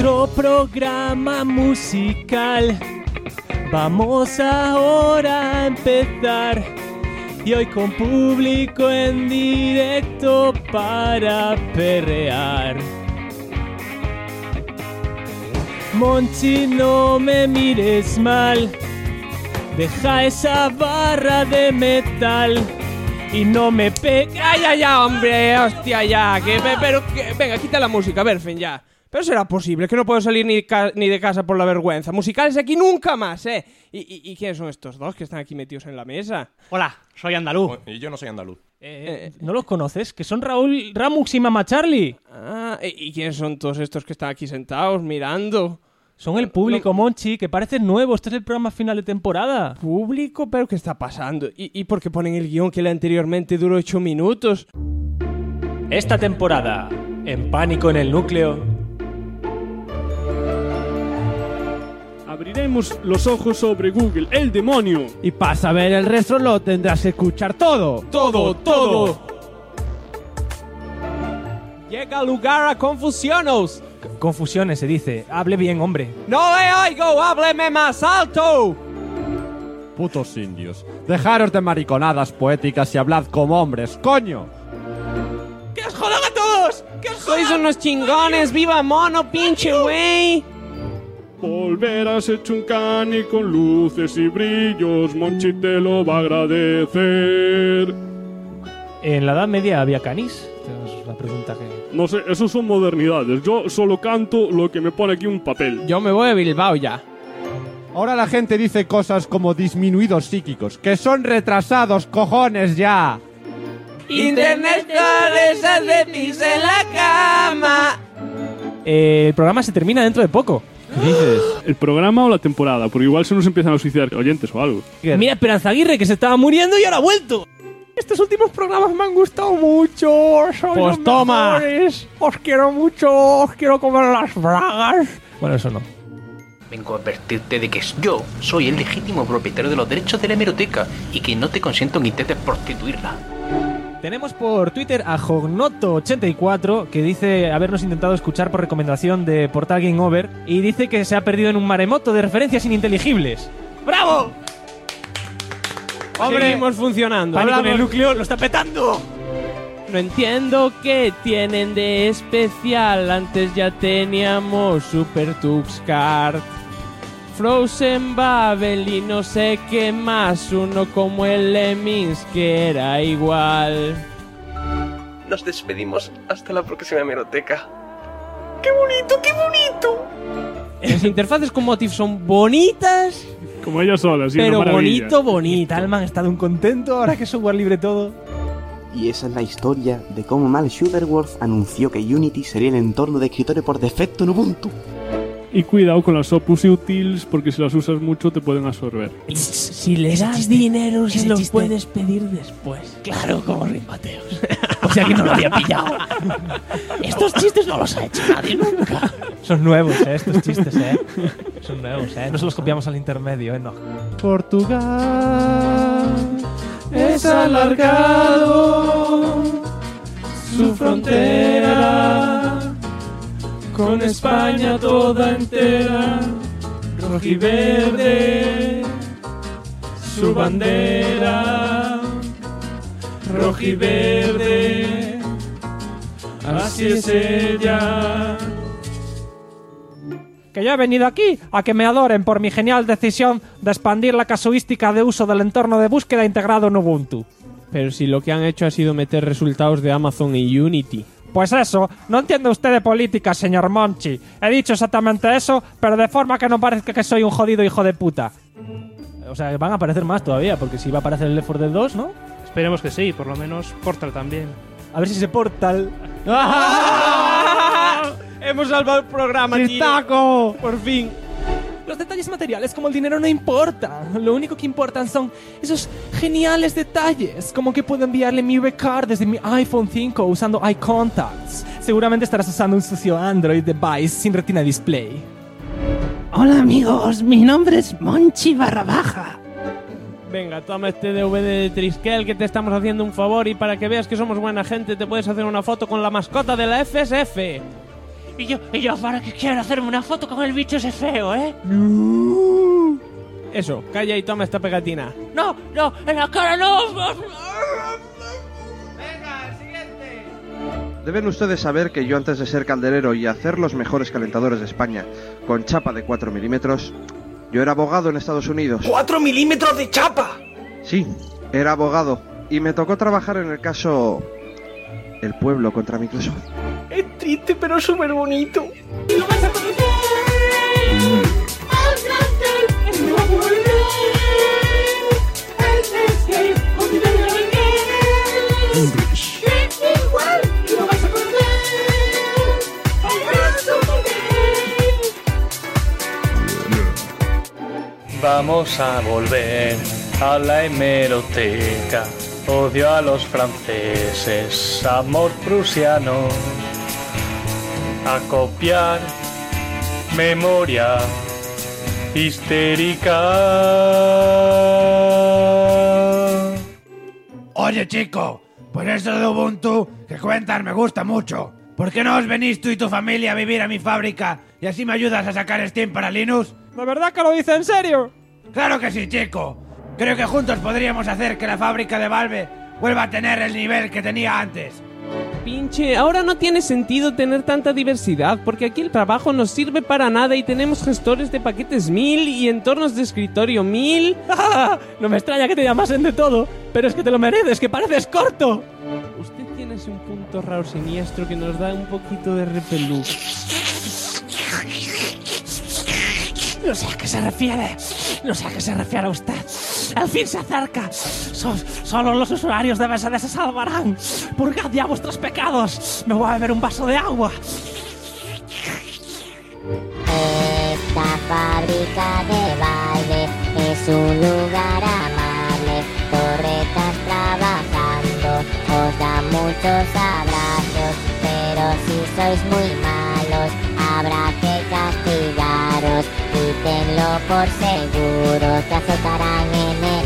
otro programa musical. Vamos ahora a empezar. Y hoy con público en directo para perrear. Monchi, no me mires mal. Deja esa barra de metal y no me pega. Ya, hombre, hostia, ya. Venga, quita la música, Berfen, ya. Pero será posible que no puedo salir ni de casa por la vergüenza. Musicales aquí nunca más, ¿eh? ¿Y quiénes son estos dos que están aquí metidos en la mesa? Hola, soy andaluz. Y yo no soy andaluz. ¿No los conoces? Que son Raúl Ramux y Mama Charlie. Ah, ¿y quiénes son todos estos que están aquí sentados mirando? Son el público, Monchi, que parecen nuevos. Este es el programa final de temporada. ¿Público? ¿Pero qué está pasando? ¿Y por qué ponen el guión que anteriormente duró 8 minutos? Esta temporada, en Pánico en el Núcleo... Abriremos los ojos sobre Google, el demonio. Y para saber el resto lo tendrás que escuchar todo. Todo. Llega lugar a confusiones. Confusiones se dice. Hable bien, hombre. ¡No le oigo! ¡Hábleme más alto! Putos indios. Dejaros de mariconadas poéticas y hablad como hombres, coño. ¡Que os jodan a todos! ¡Que os jodan! ¡Sois unos chingones! ¡Viva mono, pinche güey! Volverás hecho un cani con luces y brillos. Monchi te lo va a agradecer. ¿En la Edad Media había canis? Esta es la pregunta que... No sé, eso son modernidades. Yo solo canto lo que me pone aquí un papel. Yo me voy a Bilbao ya. Ahora la gente dice cosas como disminuidos psíquicos, que son retrasados, cojones ya. Internet hace pis en la cama. El programa se termina dentro de poco. ¿Qué dices? ¿El programa o la temporada? Porque igual se nos empiezan a suicidar oyentes o algo. Mira Esperanza Aguirre, que se estaba muriendo y ahora ha vuelto. Estos últimos programas me han gustado mucho. Sois pues los toma. mejores. Os quiero mucho. Os quiero comer las bragas. Bueno, eso no. Vengo a advertirte de que yo soy el legítimo propietario de los derechos de la hemeroteca y que no te consiento en que intentes prostituirla. Tenemos por Twitter a Jognoto84, que dice habernos intentado escuchar por recomendación de Portal Game Over y dice que se ha perdido en un maremoto de referencias ininteligibles. ¡Bravo! Hombre, seguimos funcionando. Pánico en el Núcleo lo está petando. No entiendo qué tienen de especial. Antes ya teníamos Super Tux Kart, Frozen Babel y no sé qué más. Uno como el Lemmings que era igual. Nos despedimos. Hasta la próxima hemeroteca. ¡Qué bonito, qué bonito! Las interfaces con Motif son bonitas. Como ellas solas, sí, pero una maravilla. bonito. Talman está un contento ahora que es software libre todo. Y esa es la historia de cómo Mal Shuttleworth anunció que Unity sería el entorno de escritorio por defecto en Ubuntu. Y cuidado con las Opus Utils, porque si las usas mucho te pueden absorber. Si le das dinero se los puedes pedir después. Claro, como Rimbateos. O sea que no lo había pillado. Estos chistes no los ha hecho nadie nunca. Son nuevos, estos chistes, Son nuevos, No se los copiamos al intermedio, no. Portugal es alargado su frontera con España toda entera, rojiverde su bandera, rojiverde, así es ella. Que yo he venido aquí a que me adoren por mi genial decisión de expandir la casuística de uso del entorno de búsqueda integrado en Ubuntu. Pero si lo que han hecho ha sido meter resultados de Amazon y Unity. Pues eso, no entiende usted de política, señor Monchi. He dicho exactamente eso, pero de forma que no parezca que soy un jodido hijo de puta. O sea, van a aparecer más todavía, porque si va a aparecer el Left 4 Dead 2, ¿no? Esperemos que sí, por lo menos Portal también. A ver si se Portal. Hemos salvado el programa, ¡Chistaco! Por fin. Los detalles materiales como el dinero no importan. Lo único que importan son esos geniales detalles, como que puedo enviarle mi record desde mi iPhone 5 usando iContacts. Seguramente estarás usando un sucio Android device sin retina display. Hola amigos, mi nombre es Monchi _. Venga, toma este DVD de Triskel que te estamos haciendo un favor y para que veas que somos buena gente te puedes hacer una foto con la mascota de la FSF. ¿Y yo para qué quiero hacerme una foto con el bicho ese feo, eh? Eso, calla y toma esta pegatina. No, en la cara no. Deben ustedes saber que yo antes de ser calderero y hacer los mejores calentadores de España con chapa de 4 milímetros, yo era abogado en Estados Unidos. ¡4 milímetros de chapa! Sí, era abogado y me tocó trabajar en el caso El Pueblo contra Microsoft. Es triste pero súper bonito. Vamos a volver a la hemeroteca. Odio a los franceses, amor prusiano. A copiar memoria histérica. Oye, chico, pues eso de Ubuntu que cuentas me gusta mucho. ¿Por qué no os venís tú y tu familia a vivir a mi fábrica y así me ayudas a sacar Steam para Linux? ¿De verdad que lo dice en serio? ¡Claro que sí, chico! Creo que juntos podríamos hacer que la fábrica de Valve vuelva a tener el nivel que tenía antes. Pinche, ahora no tiene sentido tener tanta diversidad, porque aquí el trabajo no sirve para nada y tenemos gestores de paquetes 1000 y entornos de escritorio 1000. No me extraña que te llamasen de todo, pero es que te lo mereces, que pareces corto. Usted tiene ese un punto raro siniestro que nos da un poquito de repelús. No sé a qué se refiere. No sé a qué se refiere usted. El fin se acerca. Solo los usuarios de BSD se salvarán. Purgad ya vuestros pecados. Me voy a beber un vaso de agua. Esta fábrica de Valve es un lugar amable. Torretas trabajando, os da muchos abrazos. Pero si sois muy malos, habrá que castigaros. Y tenlo por seguro, te azotarán en él.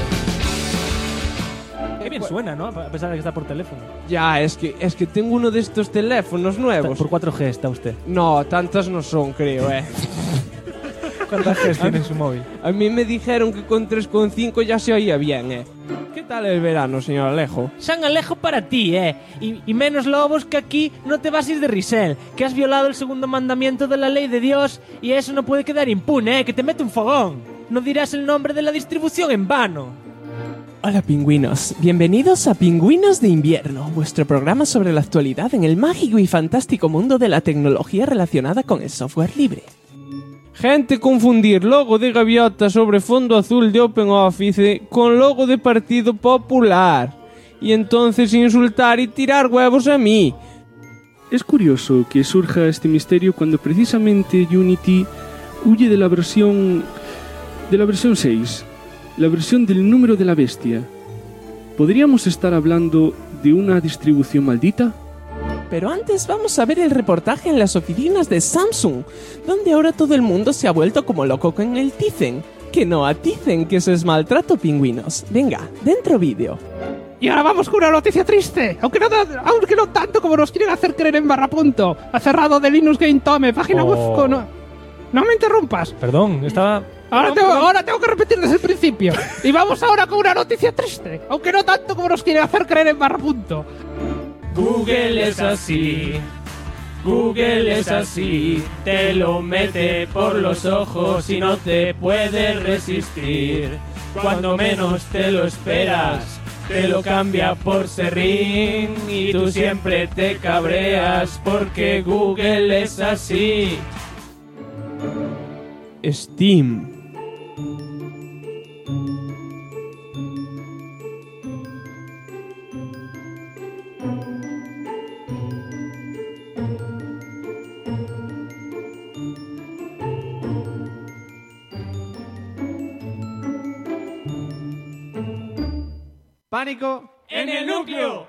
Qué bien suena, ¿no? A pesar de que está por teléfono. Ya, es que tengo uno de estos teléfonos nuevos. Por 4G está usted. No, tantas no son, creo, ¿Cuántas Gs tiene en su móvil? A mí me dijeron que con 3,5 ya se oía bien, ¿Qué tal el verano, señor Alejo? San Alejo para ti, Y menos lobos que aquí no te vas a ir de risel. Que has violado el segundo mandamiento de la ley de Dios y eso no puede quedar impune, que te mete un fogón. No dirás el nombre de la distribución en vano. Hola pingüinos, bienvenidos a Pingüinos de Invierno, vuestro programa sobre la actualidad en el mágico y fantástico mundo de la tecnología relacionada con el software libre. Gente, confundir logo de gaviota sobre fondo azul de OpenOffice con logo de Partido Popular. Y entonces insultar y tirar huevos a mí. Es curioso que surja este misterio cuando precisamente Unity huye de la versión 6, la versión del número de la bestia. ¿Podríamos estar hablando de una distribución maldita? Pero antes vamos a ver el reportaje en las oficinas de Samsung, donde ahora todo el mundo se ha vuelto como loco con el Tizen. Que no aticen, que eso es maltrato, pingüinos. Venga, dentro vídeo. Y ahora vamos con una noticia triste, aunque no tanto como nos quieren hacer creer en Barrapunto. Ha cerrado de Linux Game Tome, página web con... No me interrumpas. Perdón, estaba... Ahora tengo que repetir desde el principio. Y vamos ahora con una noticia triste, aunque no tanto como nos quieren hacer creer en Barrapunto. Google es así, Google es así, te lo mete por los ojos y no te puedes resistir. Cuando menos te lo esperas, te lo cambia por Serrín y tú siempre te cabreas porque Google es así. Steam. ¡Pánico! ¡En el núcleo!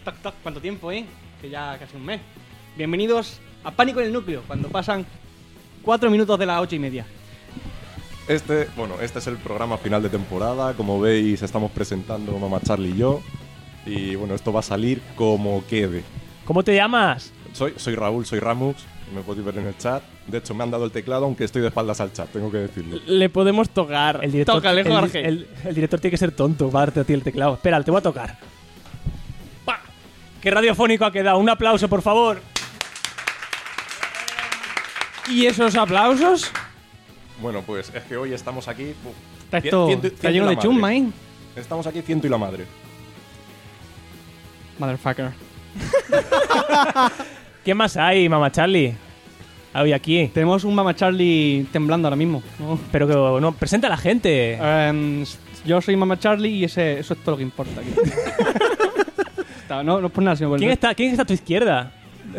¿Cuánto tiempo, Que ya casi un mes. Bienvenidos a Pánico en el Núcleo, cuando pasan 4 minutos de las 8:30. Este es el programa final de temporada. Como veis, estamos presentando Mama Charlie y yo. Y bueno, esto va a salir como quede. ¿Cómo te llamas? Soy Raúl, soy Ramux. Me podéis ver en el chat. De hecho, me han dado el teclado, aunque estoy de espaldas al chat, tengo que decirlo. Le podemos tocar. El director, Tócale, Jorge. El director tiene que ser tonto para darte a ti el teclado. Espera, te voy a tocar. ¡Bah! ¡Qué radiofónico ha quedado! Un aplauso, por favor. ¿Y esos aplausos? Bueno, pues es que hoy estamos aquí... Está lleno de chumba, Estamos aquí ciento y la madre. Motherfucker. ¿Qué más hay, Mama Charlie? Hoy aquí. Tenemos un Mama Charlie temblando ahora mismo, ¿no? Pero que no, presenta a la gente. Yo soy Mama Charlie y eso es todo lo que importa aquí. no por nada, sino por ¿Quién está a tu izquierda?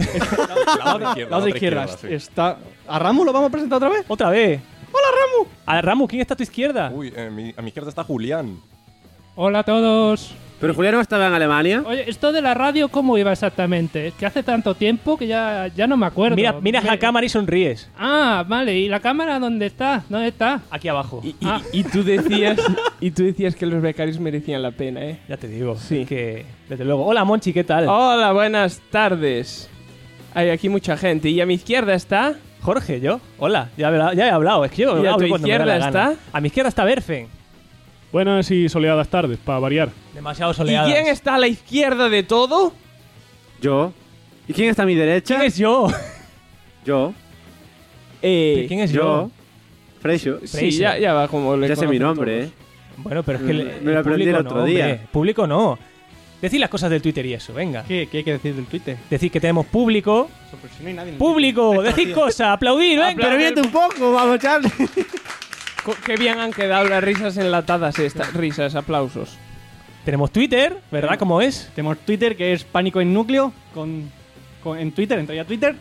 La de izquierda. Sí. Está... ¿A Ramu lo vamos a presentar otra vez? ¿Otra vez? ¡Hola, Ramu! A Ramu, ¿quién está a tu izquierda? Uy, a mi izquierda está Julián. Hola a todos. ¿Pero Julián no estaba en Alemania? Oye, esto de la radio, ¿cómo iba exactamente? Es que hace tanto tiempo que ya no me acuerdo. Miras a la cámara y sonríes. Ah, vale. ¿Y la cámara dónde está? ¿Dónde está? Aquí abajo. Y tú decías que los becarios merecían la pena, ¿eh? Ya te digo. Sí. Que, desde luego. Hola, Monchi, ¿qué tal? Hola, buenas tardes. Hay aquí mucha gente. ¿Y a mi izquierda está? Jorge, ¿yo? Hola, ya he hablado. Es que yo ¿Y a tu hablo cuando me da izquierda la gana. está? A mi izquierda está Berfen. Buenas y soleadas tardes, para variar. Demasiado soleadas. ¿Y quién está a la izquierda de todo? Yo. ¿Y quién está a mi derecha? ¿Quién es yo? Yo. ¿Quién es yo? Freixo. Sí, ya va como le Ya sé mi conocen nombre, todos. Bueno, pero es que me lo aprendí el otro día. Hombre, público no. Decir las cosas del Twitter y eso, venga. ¿Qué hay que decir del Twitter? Decir que tenemos público. Pero si no hay nadie en el ¡Público! Twitter. ¡Decid cosas! ¡Aplaudir! ¡Venga! Pero miente un poco, vamos, Charlie. Qué bien han quedado las risas enlatadas estas. Risas, aplausos. Tenemos Twitter, ¿verdad? ¿Cómo es? Tenemos Twitter, que es Pánico en Núcleo. En Twitter, entra ya a Twitter.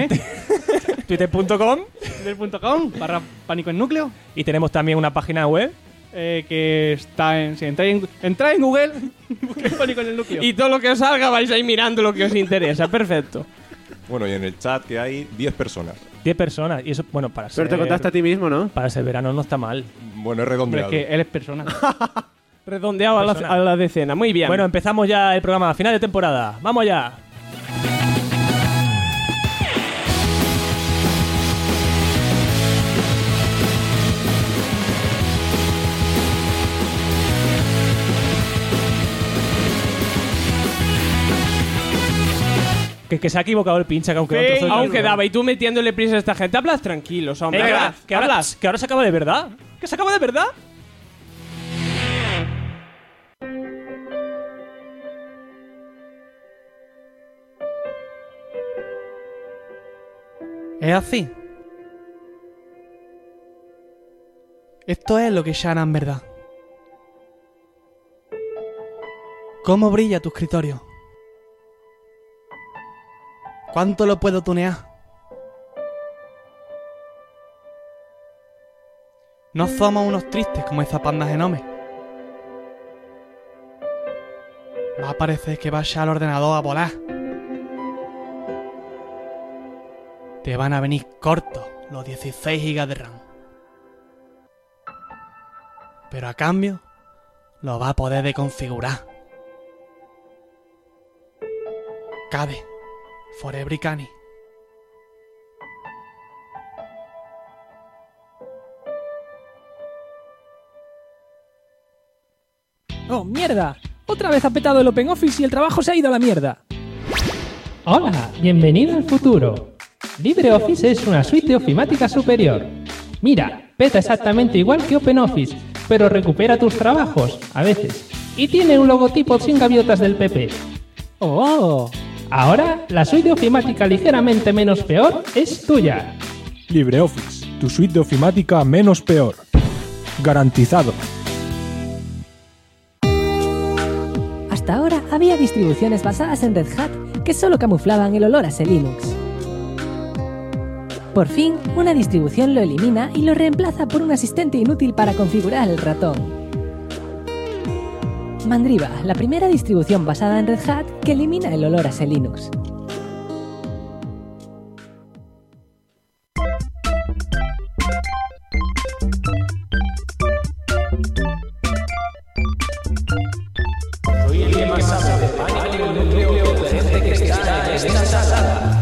Twitter.com Twitter.com/Pánico en Núcleo. Y tenemos también una página web. Que está en... Si entráis en Google, busquéis Pánico en el Núcleo. Y todo lo que os salga vais a ir mirando lo que os interesa. Perfecto. Bueno, y en el chat que hay 10 personas. 10 personas. Y eso, bueno, para ser... Pero te contaste a ti mismo, ¿no? Para ser verano no está mal. Bueno, es Pero redondeado. es que él es persona. Redondeado a la decena. Muy bien. Bueno, empezamos ya el programa. Final de temporada. ¡Vamos ya! Que se ha equivocado el pincha, que aunque Sí, aunque daba. Y tú metiéndole prisa a esta gente. Hablas tranquilos, hombre. que ahora se acaba de verdad. ¿Que se acaba de verdad? Es así. Esto es lo que Shana en verdad. ¿Cómo brilla tu escritorio? ¿Cuánto lo puedo tunear? No somos unos tristes como esa panda genome. Va a parecer que vaya al ordenador a volar. Te van a venir cortos los 16 GB de RAM. Pero a cambio, lo va a poder deconfigurar. Cade. Forever Cani. ¡Oh, mierda! Otra vez ha petado el OpenOffice y el trabajo se ha ido a la mierda. Hola, bienvenido al futuro. LibreOffice es una suite de ofimática superior. Mira, peta exactamente igual que OpenOffice, pero recupera tus trabajos, a veces. Y tiene un logotipo sin gaviotas del PP. ¡Oh! Ahora, la suite de ofimática ligeramente menos peor es tuya. LibreOffice, tu suite de ofimática menos peor. Garantizado. Hasta ahora había distribuciones basadas en Red Hat que solo camuflaban el olor a ese Linux. Por fin, una distribución lo elimina y lo reemplaza por un asistente inútil para configurar el ratón. Mandriva, la primera distribución basada en Red Hat que elimina el olor a ese Linux. Soy el que más sabe de Pánico en el núcleo de gente que está en esta sala.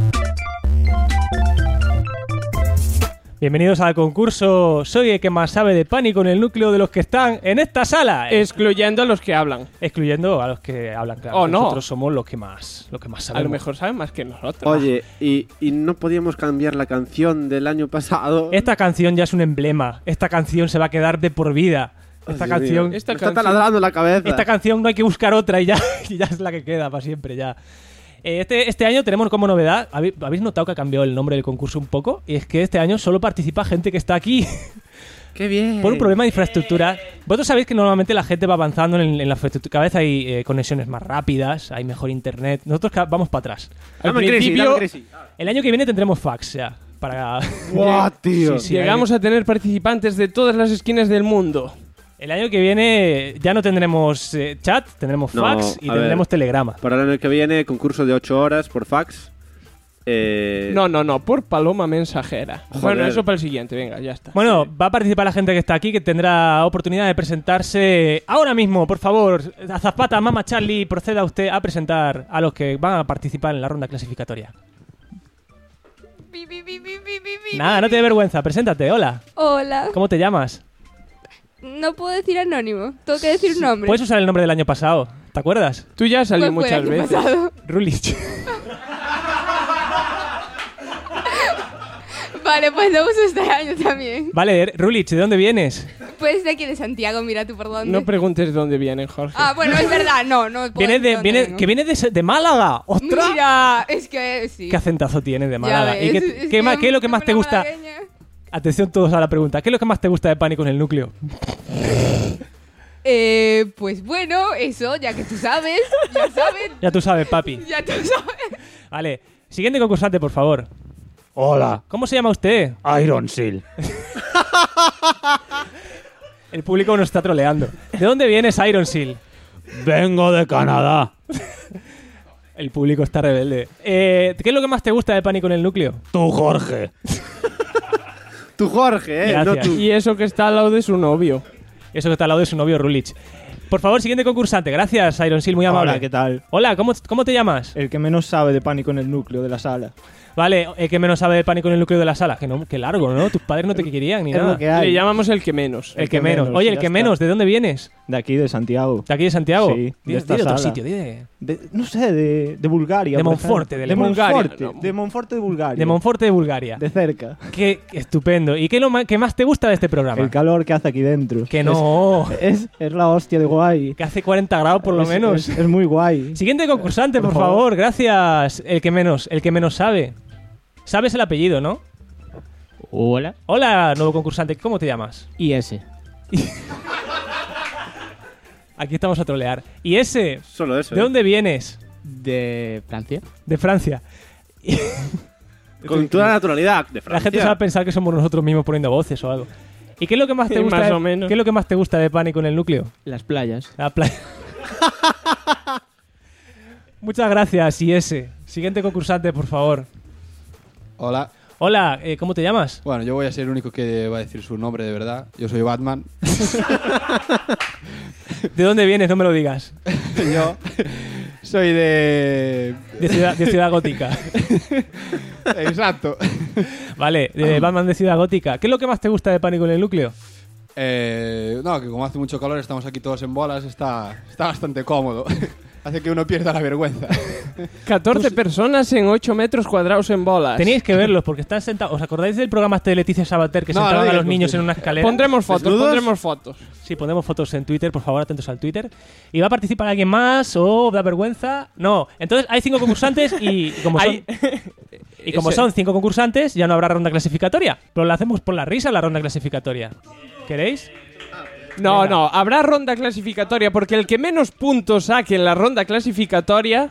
Bienvenidos al concurso Soy el que más sabe de Pánico en el núcleo de los que están en esta sala. Excluyendo a los que hablan. Excluyendo a los que hablan, claro. Oh, no. Nosotros somos los que más sabemos. A lo mejor saben más que nosotros. Oye, ¿y no podíamos cambiar la canción del año pasado? Esta canción ya es un emblema. Esta canción se va a quedar de por vida. Esta canción... Me está taladrando la cabeza. Esta canción no hay que buscar otra y ya es la que queda para siempre ya. Este año tenemos como novedad, ¿habéis notado que ha cambiado el nombre del concurso un poco? Y es que este año solo participa gente que está aquí. ¡Qué bien! Por un problema de infraestructura. Vosotros sabéis que normalmente la gente va avanzando en la infraestructura. Cada vez hay conexiones más rápidas, hay mejor internet. Nosotros vamos para atrás. Al principio, el año que viene tendremos fax ya. Para... ¡Guau, tío! Sí, llegamos a tener participantes de todas las esquinas del mundo. El año que viene ya no tendremos chat, tendremos fax y tendremos telegrama. Para el año que viene, concurso de 8 horas por fax. No, por paloma mensajera. Joder. Bueno, eso para el siguiente, venga, ya está. Bueno, va a participar la gente que está aquí, que tendrá oportunidad de presentarse ahora mismo. Por favor, Azafata, Mama Charlie, proceda usted a presentar a los que van a participar en la ronda clasificatoria. Nada, no te dé vergüenza, preséntate, hola. Hola. ¿Cómo te llamas? No puedo decir anónimo, tengo que decir un nombre. Puedes usar el nombre del año pasado, ¿te acuerdas? Tú ya has salido ¿Cuál fue muchas el año veces. pasado? Rulich. Vale, pues lo uso este año también. Vale, Rulich, ¿de dónde vienes? Pues de aquí de Santiago, mira tú por dónde. No preguntes de dónde vienen, Jorge. Ah, bueno, es verdad, no puedo Viene decir dónde vengo. que viene de Málaga. ¡Ostras! Mira, es que sí. ¿Qué acentazo tienes de Málaga? ves, ¿Y es qué que es lo que más te gusta? malagueña. Atención todos a la pregunta. ¿Qué es lo que más te gusta de Pánico en el núcleo? Pues bueno, eso, ya que tú sabes, ya sabes. Ya tú sabes, papi. Ya tú sabes. Vale. Siguiente concursante, por favor. Hola. ¿Cómo se llama usted? Iron Seal. El público nos está troleando. ¿De dónde vienes, Iron Seal? Vengo de Canadá. El público está rebelde. ¿Qué es lo que más te gusta de Pánico en el núcleo? Tú, Jorge. Tú, Jorge, no Gracias. tú. Y eso que está al lado de su novio. Eso que está al lado de su novio Rulich. Por favor, siguiente concursante. Gracias, Iron Seal, muy amable. Hola, ¿qué tal? Hola, ¿cómo te llamas? El que menos sabe de Pánico en el núcleo de la sala. Vale, el que menos sabe de Pánico en el núcleo de la sala. Qué largo, ¿no? Tus padres no te querían ni Es nada. lo que hay. Le llamamos el que menos. El que menos. Oye, el ya que está. menos, ¿de dónde vienes? De aquí, de Santiago. ¿De aquí de Santiago? Sí, Di de esta de otro sala. sitio, di de... No sé, de Bulgaria. De por Monforte, ejemplo. de Bulgaria. Monforte, de Monforte de Bulgaria. De Monforte de Bulgaria. De cerca. Qué estupendo. ¿Y qué es lo que más te gusta de este programa? El calor que hace aquí dentro. Que no. Es la hostia de guay. Que hace 40 grados por lo menos. Es muy guay. Siguiente concursante, por favor. Gracias. El que menos sabe. Sabes el apellido, ¿no? Hola. Hola, nuevo concursante. ¿Cómo te llamas? IS. Aquí estamos a trolear. ¿Y ese? Solo eso. ¿De dónde vienes? De Francia. De Francia. Con toda la naturalidad de Francia. La gente se va a pensar que somos nosotros mismos poniendo voces o algo. ¿Y qué es lo que más te gusta? Más o menos. ¿Qué es lo que más te gusta de Pánico en el núcleo? Las playas. La playa. Muchas gracias, y ese. Siguiente concursante, por favor. Hola. Hola, ¿cómo te llamas? Bueno, yo voy a ser el único que va a decir su nombre de verdad. Yo soy Batman. ¿De dónde vienes? No me lo digas. Yo soy de Ciudad Gótica. Exacto. Vale, de Batman de Ciudad Gótica. ¿Qué es lo que más te gusta de Pánico en el núcleo? No, que como hace mucho calor, estamos aquí todos en bolas, está bastante cómodo. Hace que uno pierda la vergüenza. 14 personas en 8 metros cuadrados en bolas. Teníais que verlos porque están sentados. ¿Os acordáis del programa de Leticia Sabater que sentaban a los niños en una escalera? Pondremos fotos. Sí, pondremos fotos en Twitter, por favor, atentos al Twitter. ¿Y va a participar alguien más o da vergüenza? No. Entonces hay 5 concursantes y como son 5 concursantes, ya no habrá ronda clasificatoria. Pero la hacemos por la risa la ronda clasificatoria. ¿Queréis? No, Venga. no, habrá ronda clasificatoria porque el que menos puntos saque en la ronda clasificatoria...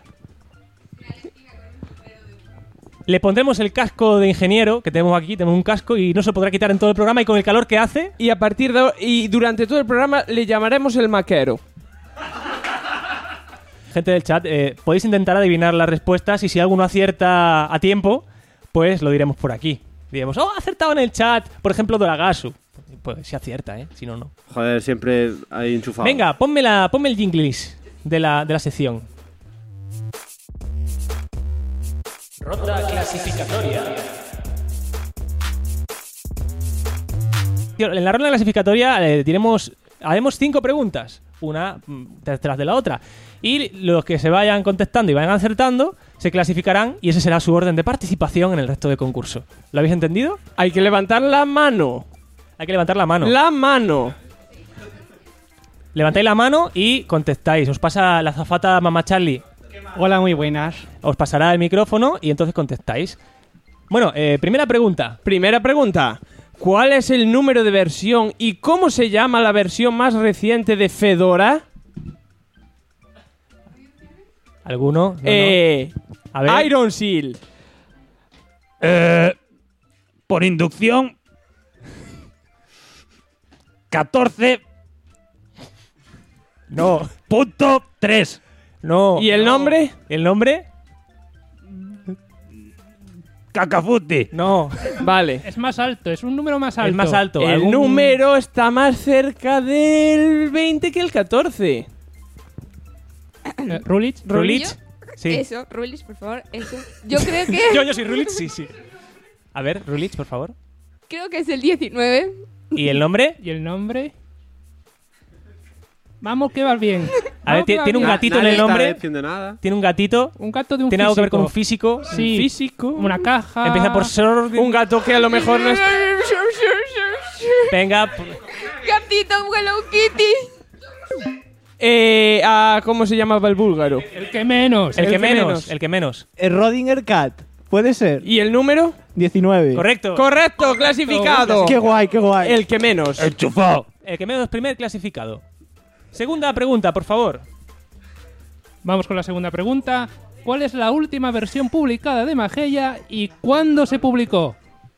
Le pondremos el casco de ingeniero que tenemos aquí, tenemos un casco y no se podrá quitar en todo el programa y con el calor que hace... Y durante todo el programa le llamaremos el maquero. Gente del chat, podéis intentar adivinar las respuestas y si alguno acierta a tiempo, pues lo diremos por aquí. Diremos, ha acertado en el chat, por ejemplo, Doragasu. Pues si acierta, si no, no. Joder, siempre hay enchufado. Venga, ponme el jinglis de la sección. Ronda clasificatoria. En la ronda clasificatoria haremos 5 preguntas, una tras de la otra. Y los que se vayan contestando y vayan acertando se clasificarán y ese será su orden de participación en el resto del concurso. ¿Lo habéis entendido? Hay que levantar la mano. Hay que levantar la mano. La mano. Levantáis la mano y contestáis. Os pasa la azafata Mamá Charlie. Hola, muy buenas. Os pasará el micrófono y entonces contestáis. Bueno, primera pregunta. Primera pregunta. ¿Cuál es el número de versión y cómo se llama la versión más reciente de Fedora? ¿Alguno? No. A ver. Iron Seal. Por inducción. 14. No. Punto 3. No. ¿Y el nombre? ¿El nombre? Cacafuti. No. Vale. Es más alto, es un número más alto. Es más alto. El número está más cerca del 20 que el 14. ¿Rulich? ¿Rulich? Sí. Eso, Rulich, por favor, eso. Yo creo que... Yo soy Rulich, sí. A ver, Rulich, por favor. Creo que es el 19. ¿Y el nombre? ¿Y el nombre? Vamos, que vas bien. A ver, tiene un gatito en el nombre. Nada. Tiene un gatito. Un gato de un ¿Tiene físico. algo que ver con un físico? Sí. Físico. Una caja. Empieza por Sor. Un gato que a lo mejor no es... Venga. Gatito Hello Kitty. ¿Cómo se llamaba el búlgaro? El que menos. El que menos. El Rodinger Cat. ¿Puede ser? ¿Y el número? 19. Correcto. Correcto, clasificado. Qué guay, qué guay. El que menos. Enchufado. El que menos, primer clasificado. Segunda pregunta, por favor. Vamos con la segunda pregunta. ¿Cuál es la última versión publicada de Mageia y cuándo se publicó?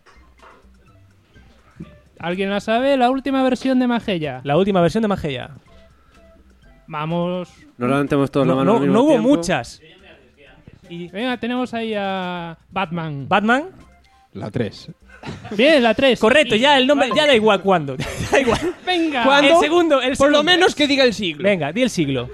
¿Alguien la sabe? La última versión de Mageia. La última versión de Mageia. Vamos. No levantemos todos la mano al mismo No hubo tiempo. muchas. Venga, tenemos ahí a Batman. ¿Batman? La 3. Bien, la 3. Correcto, ya el nombre, ya da igual cuándo. Da igual. Venga. ¿Cuándo? El segundo. Por lo menos que diga el siglo. Venga, di el siglo.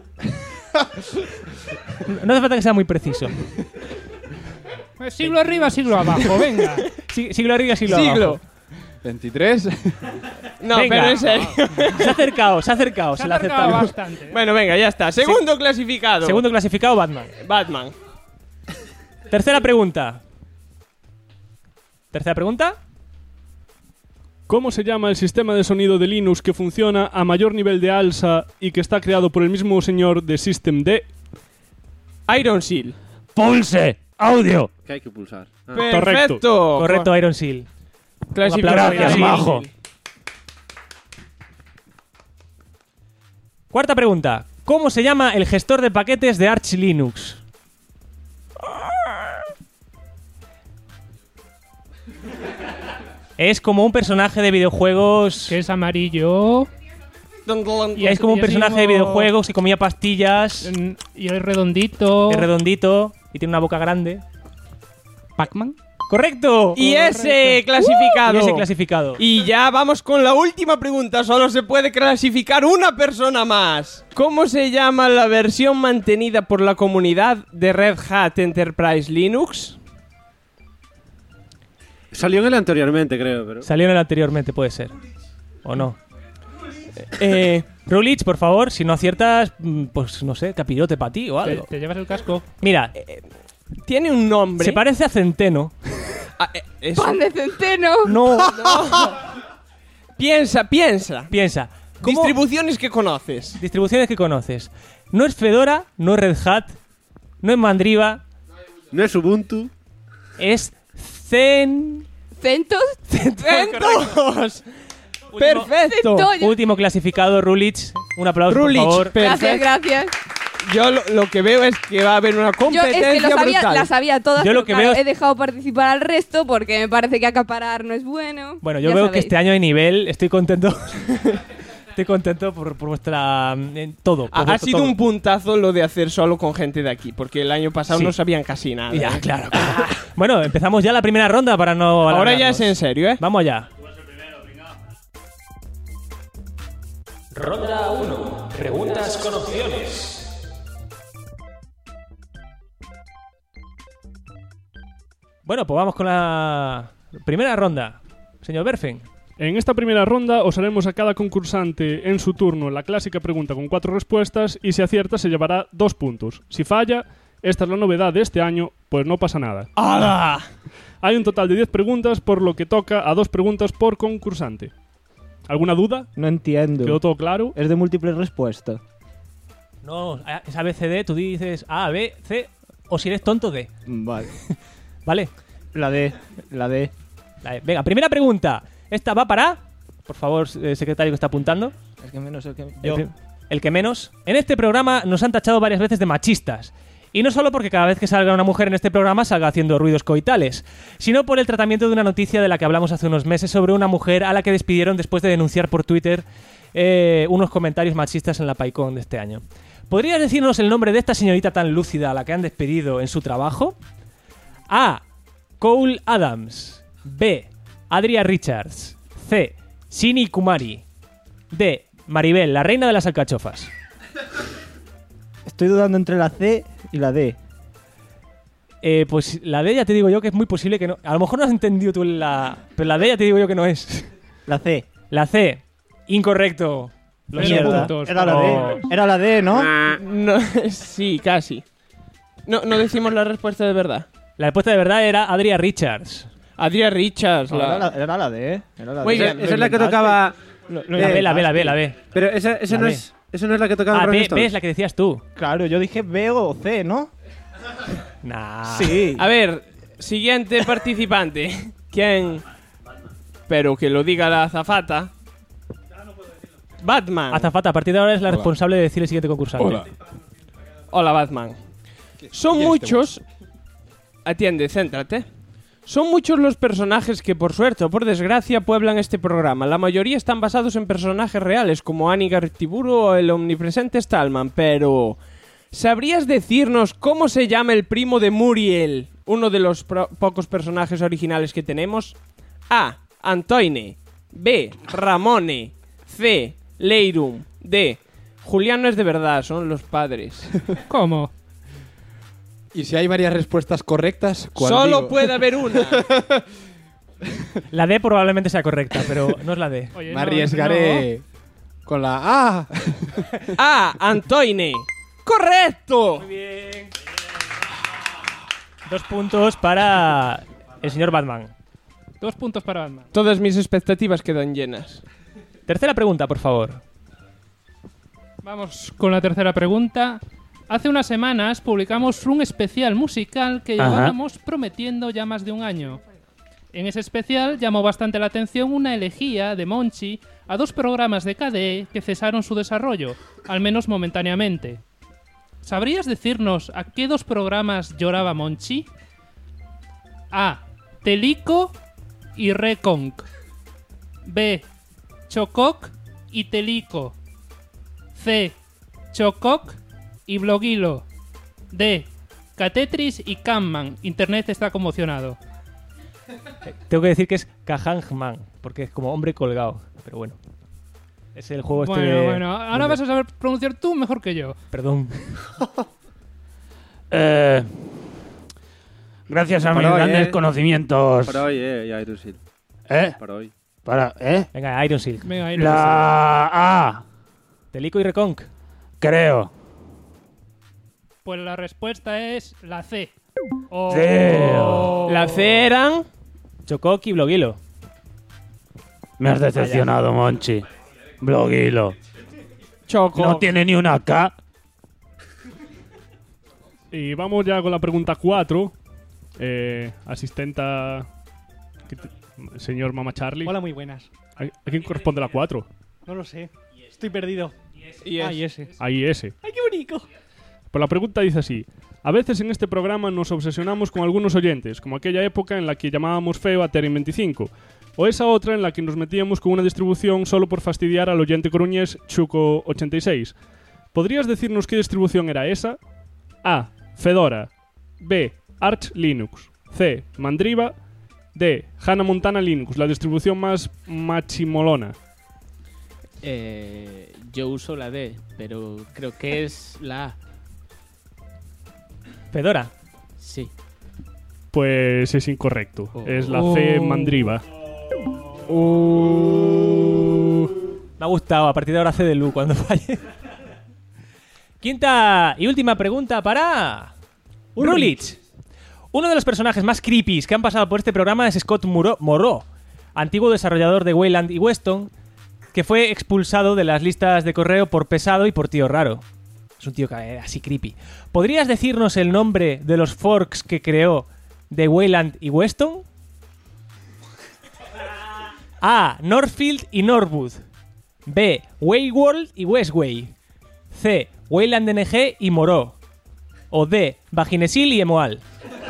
No hace falta que sea muy preciso. Pues siglo arriba, siglo abajo, venga. Siglo arriba, siglo abajo. 23. No, venga. pero en serio. Se ha acercado, se la ha acertado bastante. Bueno, venga, ya está. Segundo clasificado. Segundo clasificado, Batman. Batman. Tercera pregunta. ¿Tercera pregunta? ¿Cómo se llama el sistema de sonido de Linux que funciona a mayor nivel de alza y que está creado por el mismo señor de System D? Iron Seal. Pulse. Audio. Que hay que pulsar. Perfecto. Correcto, Iron Seal. Clasificado. Gracias, majo. Cuarta pregunta. ¿Cómo se llama el gestor de paquetes de Arch Linux? Es como un personaje de videojuegos. Que es amarillo. Y es como un personaje de videojuegos que comía pastillas. Y es redondito. Es redondito. Y tiene una boca grande. ¿Pac-Man? ¡Correcto! Y ese clasificado. Y ese clasificado. Y ya vamos con la última pregunta. Solo se puede clasificar una persona más. ¿Cómo se llama la versión mantenida por la comunidad de Red Hat Enterprise Linux? Salió en el anteriormente, creo. Pero... Salió en el anteriormente, puede ser. ¿O no? Rulich, por favor, si no aciertas, pues no sé, capirote para ti o algo. Te llevas el casco. Mira, tiene un nombre. Se parece a Centeno. ¡Pan de centeno! No. Piensa. ¿Cómo? Distribuciones que conoces. Distribuciones que conoces. No es Fedora, no es Red Hat, no es Mandriva. No es Ubuntu. Es ¿Centos? ¡Centos! ¡Perfecto! Último clasificado, Rulich. Un aplauso, Rulich, por favor. Gracias. Yo lo que veo es que va a haber una Yo competencia es que brutal. las sabía todas, Yo lo pero que claro, veo es- he dejado participar al resto porque me parece que acaparar no es bueno. Bueno, yo Ya veo sabéis. que este año hay nivel. Estoy contento. estoy contento por vuestra... todo. Ha sido un puntazo lo de hacer solo con gente de aquí, porque el año pasado Sí. no sabían casi nada. Ya, claro. Bueno, empezamos ya la primera ronda para no... Ahora ya alargarnos. es en serio, ¿eh? Vamos allá. Ronda 1. Preguntas con opciones. Bueno, pues vamos con la primera ronda. Señor Berfen. En esta primera ronda os haremos a cada concursante en su turno la clásica pregunta con 4 respuestas y si acierta se llevará 2 puntos. Si falla, esta es la novedad de este año, pues no pasa nada. ¡Hala! Hay un total de 10 preguntas, por lo que toca a 2 preguntas por concursante. ¿Alguna duda? No entiendo. ¿Quedó todo claro? Es de múltiple respuesta. No, es ABCD, tú dices A, B, C, o si eres tonto, D. Vale. ¿Vale? La D. Venga, primera pregunta. Esta va para... Por favor, secretario que está apuntando. El que menos, El que menos. En este programa nos han tachado varias veces de machistas. Y no solo porque cada vez que salga una mujer en este programa salga haciendo ruidos coitales, sino por el tratamiento de una noticia de la que hablamos hace unos meses sobre una mujer a la que despidieron después de denunciar por Twitter unos comentarios machistas en la PyCon de este año. ¿Podrías decirnos el nombre de esta señorita tan lúcida a la que han despedido en su trabajo? A. Cole Adams. B. Adria Richards. C. Sini Kumari. D. Maribel, la reina de las alcachofas. Estoy dudando entre la C y la D. Pues la D ya te digo yo que es muy posible que no... A lo mejor no has entendido tú la... Pero la D ya te digo yo que no es. La C. La C. Incorrecto. Lo siento. Era la D. Era la D, ¿no? No, sí, casi. No decimos la respuesta de verdad. La respuesta de verdad era Adria Richards. Adria Richards. No, era la D. Era la Muy D. bien. Esa es la que tocaba... La B. Pero esa no B. es la que tocaba en Rolling B Stones. es la que decías tú. Claro, yo dije B o C, ¿no? Nah. Sí. A ver, siguiente participante. ¿Quién? Pero que lo diga la azafata. Batman. Azafata, a partir de ahora es la responsable de decir el siguiente concursante. Hola, Batman. Son muchos... Atiende, céntrate. Son muchos los personajes que, por suerte o por desgracia, pueblan este programa. La mayoría están basados en personajes reales, como Annie Gartiburu o el omnipresente Stallman, pero... ¿sabrías decirnos cómo se llama el primo de Muriel, uno de los pocos personajes originales que tenemos? A. Antoine. B. Ramone. C. Leirum. D. Julián no es de verdad, son los padres. ¿Cómo? Y si hay varias respuestas correctas, ¿cuál Solo digo? puede haber una. La D probablemente sea correcta, pero no es la D. Oye, Me arriesgaré con la A. A. Antoine. ¡Correcto! Muy bien. 2 puntos para el señor Batman. 2 puntos para Batman. Todas mis expectativas quedan llenas. Tercera pregunta, por favor. Vamos con la tercera pregunta. Hace unas semanas publicamos un especial musical que Ajá. llevábamos prometiendo ya más de un año. En ese especial llamó bastante la atención una elegía de Monchi a 2 programas de KDE que cesaron su desarrollo, al menos momentáneamente. ¿Sabrías decirnos a qué 2 programas lloraba Monchi? A. Telico y Reconc. B. Chococ y Telico. C. Chococ y Blogilo. D. Catetris y Camman. Internet está conmocionado. Tengo que decir que es Cajangman, porque es como hombre colgado. Pero bueno. Es el juego Bueno, este de... bueno. Ahora vas a saber pronunciar tú mejor que yo. Perdón. Gracias a Por mis hoy, grandes conocimientos. Para hoy, ya, Iron Seal. Para hoy. Venga, Iron Silk. Venga, La A, Telico y Reconc. creo. Pues la respuesta es la C. La C eran... Chococ y Blogilo. Me has decepcionado, Monchi. Blogilo. Choco. No tiene ni una K. Y vamos ya con la pregunta 4. Asistenta... Señor Mama Charlie. Hola, muy buenas. ¿A quién corresponde la 4? No lo sé. Estoy perdido. Y ese. Ahí ese. ¡Ay, qué bonito! Pues la pregunta dice así. A veces en este programa nos obsesionamos con algunos oyentes, como aquella época en la que llamábamos feo a Terin25. o esa otra en la que nos metíamos con una distribución solo por fastidiar al oyente coruñés Chuco86. ¿Podrías decirnos qué distribución era esa? A. Fedora. B. Arch Linux. C. Mandriva. D. Hannah Montana Linux, la distribución más machimolona. Yo uso la D, pero creo que es la A. Fedora. Sí. Pues es incorrecto. Es la C. Mandriva. Me ha gustado. A partir de ahora C de Lu cuando falle. Quinta y última pregunta para Rulich. Uno de los personajes más creepies que han pasado por este programa es Scott Moreau, antiguo desarrollador de Wayland y Weston, que fue expulsado de las listas de correo por pesado y por tío raro. Es un tío así creepy. ¿Podrías decirnos el nombre de los forks que creó de Wayland y Weston? A. Northfield y Norwood. B. Wayworld y Westway. C. Wayland NG y Moreau. O D. Vaginesil y Emoal.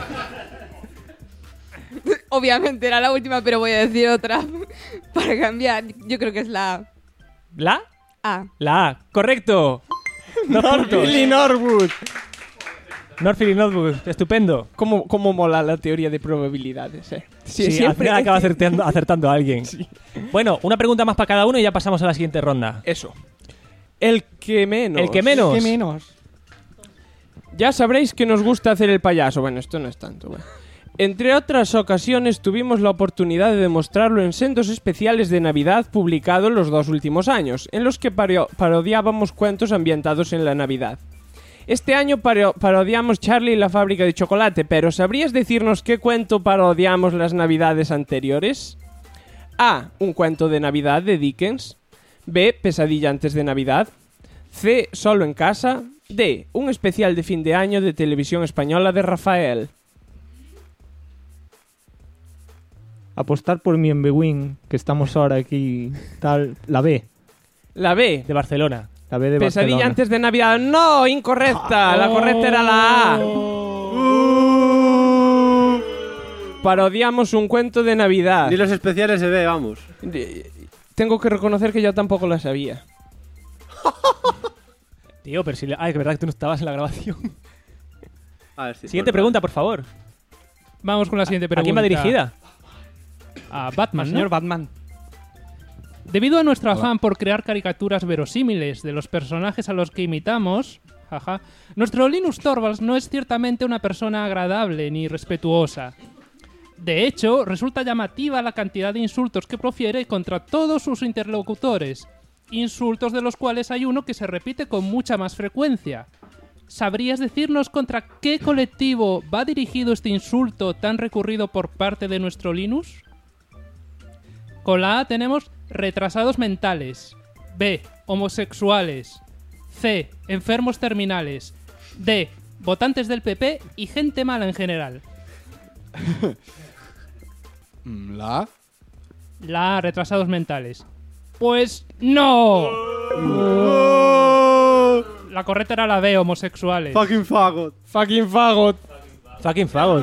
Obviamente era la última, pero voy a decir otra para cambiar. Yo creo que es la A. ¿La? A. La A. Correcto. Northfield y Norwood. Northfield y Norwood. Estupendo. ¿Cómo mola la teoría de probabilidades, Sí, siempre al final acaba acertando a alguien. Sí. Bueno, una pregunta más para cada uno y ya pasamos a la siguiente ronda. Eso. El que menos. El que menos. El que menos. Ya sabréis que nos gusta hacer el payaso. Bueno, esto no es tanto. Bueno. Entre otras ocasiones tuvimos la oportunidad de demostrarlo en sendos especiales de Navidad publicados los 2 últimos años, en los que parodiábamos cuentos ambientados en la Navidad. Este año parodiamos Charlie y la fábrica de chocolate, pero ¿sabrías decirnos qué cuento parodiamos las Navidades anteriores? A. Un cuento de Navidad de Dickens. B. Pesadilla antes de Navidad. C. Solo en casa. D. Un especial de fin de año de Televisión Española de Rafael. Apostar por mi Embewin, que estamos ahora aquí, tal, la B. La B. De Barcelona. La B de Pesadilla Barcelona. antes de Navidad. ¡No! Incorrecta. La correcta era la A. Parodiamos un cuento de Navidad. Ni los especiales se ve, vamos. Tengo que reconocer que yo tampoco la sabía. Tío, pero si... es verdad que tú no estabas en la grabación. A ver, sí, Siguiente pregunta, por favor. Vamos con la siguiente pregunta. ¿A quién va dirigida? A Batman, Al ¿no? señor Batman. Debido a nuestro afán por crear caricaturas verosímiles de los personajes a los que imitamos, nuestro Linus Torvalds no es ciertamente una persona agradable ni respetuosa. De hecho, resulta llamativa la cantidad de insultos que profiere contra todos sus interlocutores, insultos de los cuales hay uno que se repite con mucha más frecuencia. ¿Sabrías decirnos contra qué colectivo va dirigido este insulto tan recurrido por parte de nuestro Linus? Con la A tenemos retrasados mentales. B. Homosexuales. C. Enfermos terminales. D. Votantes del PP y gente mala en general. ¿La A? La A. Retrasados mentales. Pues no. La correcta era la B. Homosexuales. Fucking fagot. Fucking fagot. Fucking fagot.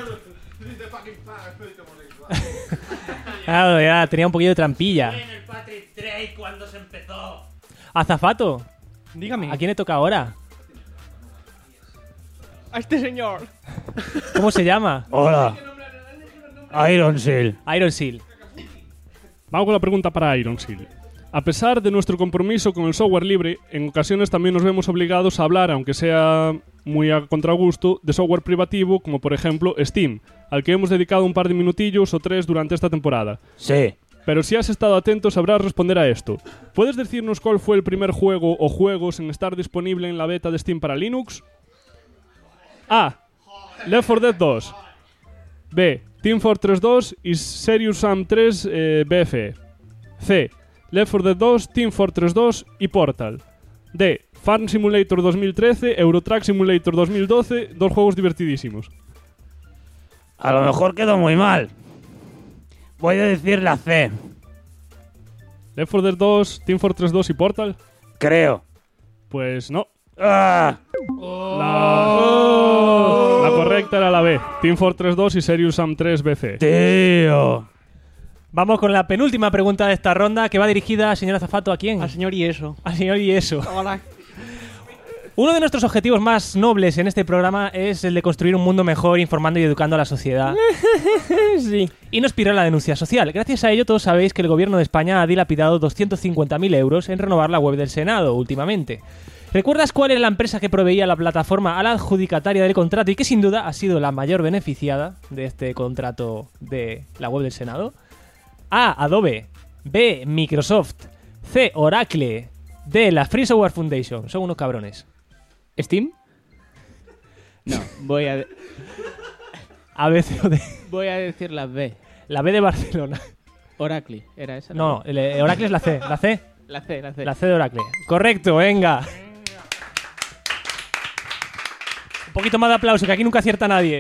Claro, ya tenía un poquillo de trampilla. En el Patrick Drake cuando se empezó. Azafato. Dígame. ¿A quién le toca ahora? A este señor. ¿Cómo se llama? Hola. Iron Seal. Iron Seal. Vamos con la pregunta para Iron Seal. A pesar de nuestro compromiso con el software libre, en ocasiones también nos vemos obligados a hablar, aunque sea muy a contragusto, de software privativo, como por ejemplo Steam, al que hemos dedicado un par de minutillos o 3 durante esta temporada. Sí. Pero si has estado atento sabrás responder a esto. ¿Puedes decirnos cuál fue el primer juego o juegos en estar disponible en la beta de Steam para Linux? A. Left 4 Dead 2. B. Team Fortress 2 y Serious Sam 3 BFE. C. Left 4 Dead 2, Team Fortress 2 y Portal. D. Farm Simulator 2013, Eurotrack Simulator 2012, 2 juegos divertidísimos. A lo mejor quedó muy mal. Voy a decir la C. Left 4 Dead 2, Team Fortress 2 y Portal. Creo. Pues no. ¡Ah! La correcta era la B. Team Fortress 2 y Serious Sam 3 BC. ¡Tío! Vamos con la penúltima pregunta de esta ronda, que va dirigida, señor Azafato, ¿a quién? Al señor Ieso. Al señor Ieso. Hola. Uno de nuestros objetivos más nobles en este programa es el de construir un mundo mejor informando y educando a la sociedad. Sí. Y nos pide la denuncia social. Gracias a ello todos sabéis que el gobierno de España ha dilapidado 250.000 euros en renovar la web del Senado últimamente. ¿Recuerdas cuál era la empresa que proveía la plataforma a la adjudicataria del contrato y que sin duda ha sido la mayor beneficiada de este contrato de la web del Senado? A. Adobe. B. Microsoft. C. Oracle. D. La Free Software Foundation. Son unos cabrones. ¿Steam? No, voy a... A, B, C o D. Voy a decir la B. La B de Barcelona. Oracle, ¿era esa? No, Oracle es la C. ¿La C? La C. La C de Oracle. Correcto, venga. Un poquito más de aplauso, que aquí nunca acierta nadie.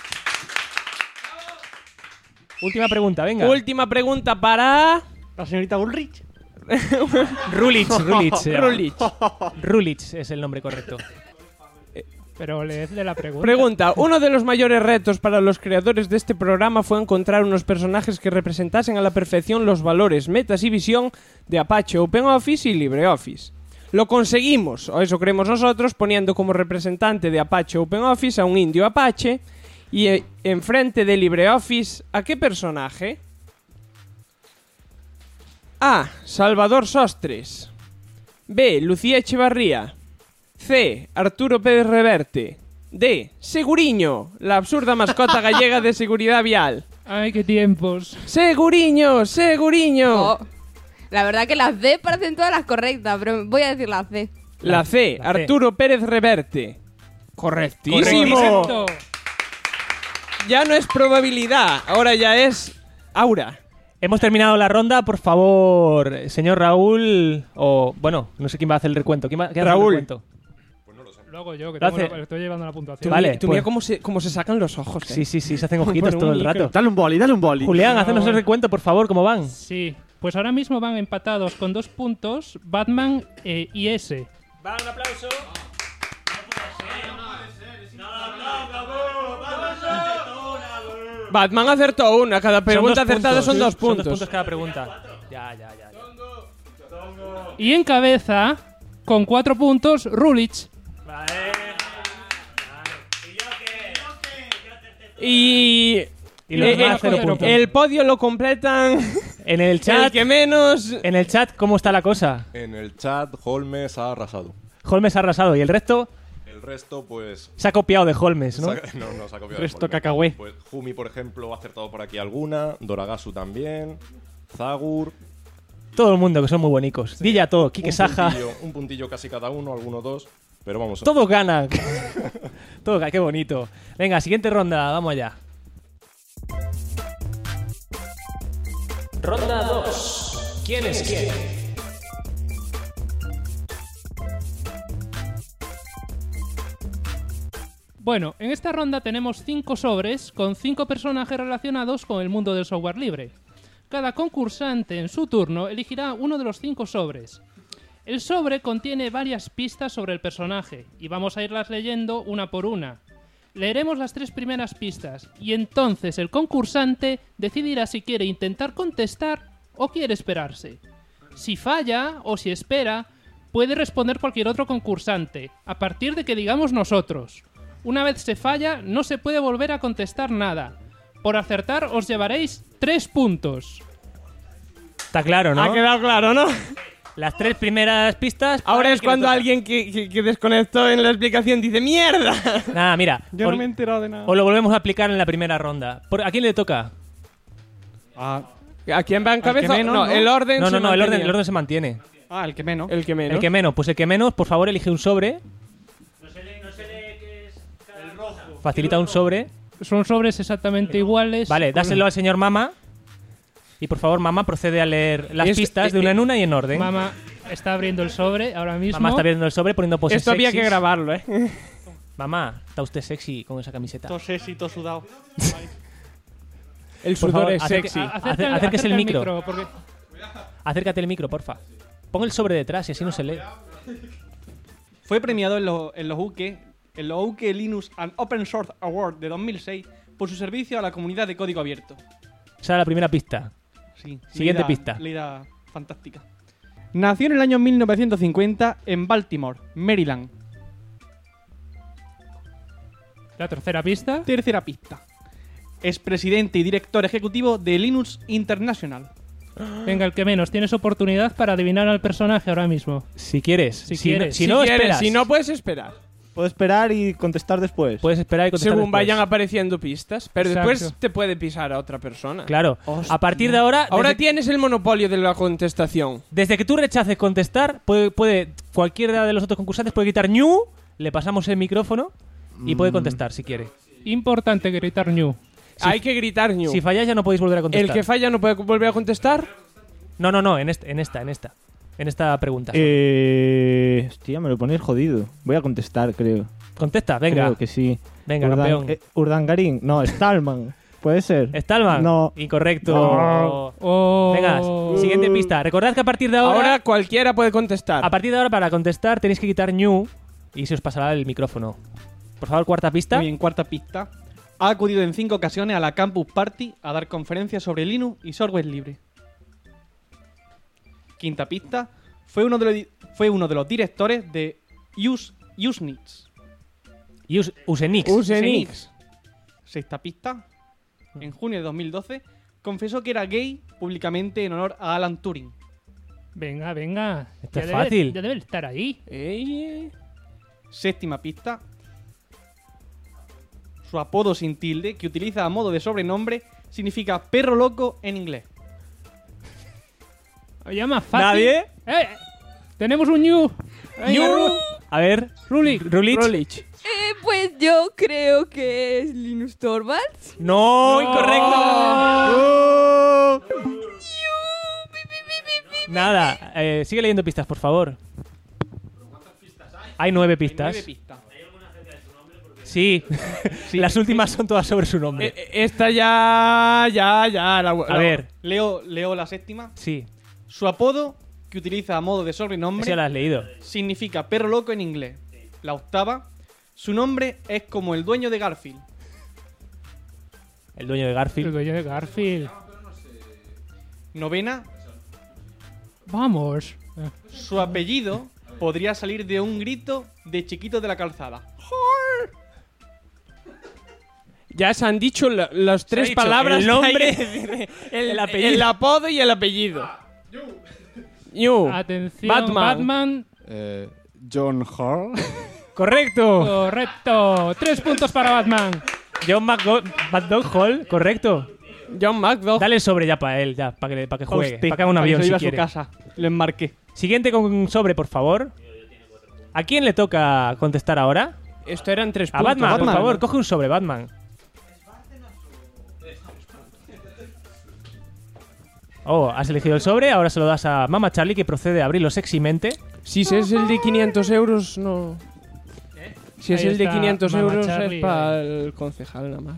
Última pregunta, venga. Última pregunta para... La señorita Ulrich. Rulich. Rulich es el nombre correcto. Pero leedle la pregunta. Pregunta. Uno de los mayores retos para los creadores de este programa fue encontrar unos personajes que representasen a la perfección los valores, metas y visión de Apache OpenOffice y LibreOffice. Lo conseguimos, o eso creemos nosotros, poniendo como representante de Apache OpenOffice a un indio Apache y enfrente de LibreOffice, ¿a qué personaje? A. Salvador Sostres. B. Lucía Echevarría. C. Arturo Pérez Reverte. D. Seguriño, la absurda mascota gallega de seguridad vial. ¡Ay, qué tiempos! ¡Seguriño! Oh, la verdad que las D parecen todas las correctas, pero voy a decir la C. La C. Arturo Pérez Reverte. ¡Correctísimo! Correcto. Ya no es probabilidad, ahora ya es aura. Hemos terminado la ronda, por favor, señor Raúl, o bueno, no sé quién va a hacer el recuento. ¿Quién va a hacer Raúl. el recuento? Luego yo, que estoy llevando la puntuación. Vale, Tú mira cómo se sacan los ojos. Sí, se hacen ojitos todo el rato. Dale un boli. Julián, hacenos el recuento, por favor, ¿cómo van? Sí, pues ahora mismo van empatados con 2 puntos Batman y S. Va, un aplauso. Batman acertó una, cada pregunta acertada son 2 puntos. Son 2 puntos cada pregunta. Ya. Y encabeza, con 4 puntos, Rulich. Y los demás 0 puntos. El podio lo completan en el chat. El que menos. En el chat, ¿cómo está la cosa? En el chat, Holmes ha arrasado. Holmes ha arrasado. ¿Y el resto? El resto, pues... Se ha copiado de Holmes, ¿no? No se ha copiado Resto de Holmes. cacahué. Pues Jumi, por ejemplo, ha acertado por aquí alguna. Doragasu también. Zagur. Todo el mundo, que son muy bonicos. Sí. Dilla todo. Quique Saja. Un puntillo casi cada uno, algunos 2. Pero vamos. Todos ganan. Todo gana, qué bonito. Venga, siguiente ronda, vamos allá. Ronda 2. ¿Quién es quién? Bueno, en esta ronda tenemos 5 sobres con 5 personajes relacionados con el mundo del software libre. Cada concursante en su turno elegirá uno de los 5 sobres. El sobre contiene varias pistas sobre el personaje y vamos a irlas leyendo una por una. Leeremos las 3 primeras pistas y entonces el concursante decidirá si quiere intentar contestar o quiere esperarse. Si falla o si espera, puede responder cualquier otro concursante, a partir de que digamos nosotros. Una vez se falla, no se puede volver a contestar nada. Por acertar os llevaréis 3 puntos. Está claro, ¿no? Ha quedado claro, ¿no? Las 3 primeras pistas... Ahora es cuando alguien que desconectó en la explicación dice ¡mierda! Nada, mira. Yo no me he enterado de nada. O lo volvemos a aplicar en la primera ronda. ¿A quién le toca? ¿A quién va en cabeza? menos, no, ¿no? el orden se No, el mantenía. orden se mantiene. Ah, el que menos. El que menos. El que menos. Pues el que menos, por favor, elige un sobre. No se lee que es el rojo. Facilita un sobre. Son sobres exactamente iguales. Vale, dáselo al señor Mama. Y por favor, Mama, procede a leer las pistas de una en una y en orden. Mama está abriendo el sobre ahora mismo. Mamá está abriendo el sobre poniendo poses Esto había sexys. que grabarlo, ¿eh? Mamá, está usted sexy con esa camiseta. Todo sexy, todo sudado. El Por sudor favor, es sexy. acérquese el micro. Porque... Acércate el micro, porfa. Pon el sobre detrás y así no se lee. Fue premiado en los UK Linux and Open Source Award de 2006 por su servicio a la comunidad de código abierto. Esa era la primera pista. Sí. Siguiente pista. Leída fantástica. Nació en el año 1950 en Baltimore, Maryland. La tercera pista. Tercera pista. Es presidente y director ejecutivo de Linux International. Venga, el que menos. Tienes oportunidad para adivinar al personaje ahora mismo. Si quieres. Si quieres. Si no, quieres, esperas. si no, puedes esperar. Puedo esperar y contestar después. Puedes esperar y contestar Según después. vayan apareciendo pistas. Pero Exacto. después te puede pisar a otra persona. Claro. A partir de ahora... Ahora desde- tienes el monopolio de la contestación. Desde que tú rechaces contestar, puede cualquiera de los otros concursantes puede gritar ñu, le pasamos el micrófono y puede contestar si quiere. Importante gritar new. Hay que gritar ñu. Si falláis ya no podéis volver a contestar. El que falla no puede volver a contestar. No, en esta pregunta. Hostia, me lo ponéis jodido. Voy a contestar, creo. Contesta, venga. Creo que sí. Venga, campeón. Urdangarín. No, Stallman. ¿Puede ser? ¿Stallman? No. Incorrecto. Oh. Venga, siguiente pista. Recordad que a partir de Ahora cualquiera puede contestar. A partir de ahora, para contestar, tenéis que quitar ñu y se os pasará el micrófono. Por favor, cuarta pista. Muy bien, cuarta pista. Ha acudido en 5 ocasiones a la Campus Party a dar conferencias sobre Linux y software libre. Quinta pista. Fue uno de los directores de Usenix. Usenix. Sexta pista. En junio de 2012 confesó que era gay públicamente en honor a Alan Turing. Venga, venga. Esto es fácil. Ya debe estar ahí. Séptima pista. Su apodo sin tilde, que utiliza a modo de sobrenombre, significa perro loco en inglés. Ya más fácil. ¿Nadie? Tenemos un new. A ver, Rulich. Pues yo creo que es Linus Torvalds. No, incorrecto. Nada, sigue leyendo pistas, por favor. Hay 9 pistas. Sí. Las últimas son todas sobre su nombre. Esta ya. A ver. Leo la séptima. Sí. Su apodo, que utiliza a modo de sobrenombre, Eso ya lo has leído. significa perro loco en inglés. La octava. Su nombre es como el dueño de Garfield. El dueño de Garfield. El dueño de Garfield. Novena. Vamos. Su apellido podría salir de un grito de Chiquito de la Calzada. Ya se han dicho las Se ha 3 dicho palabras. el nombre, que hay que decir. el apellido. El apodo y el apellido. New. Atención, Batman. John Hall. Correcto. Correcto. 3 puntos para Batman. John McDonald Hall, correcto. John McDowell. Dale el sobre ya para él, ya, para que juegue. Hostia, Para que haga un avión se si iba a su quiere. casa. Lo enmarqué. Siguiente con un sobre, por favor. ¿A quién le toca contestar ahora? Esto eran 3 A puntos. Batman, por favor, coge un sobre, Batman. Oh, has elegido el sobre, ahora se lo das a Mama Charlie, que procede a abrirlo sexymente. Si es el de 500 euros, no. Si es Ahí el de está, 500 Mama euros, Charlie, es para el concejal nada más.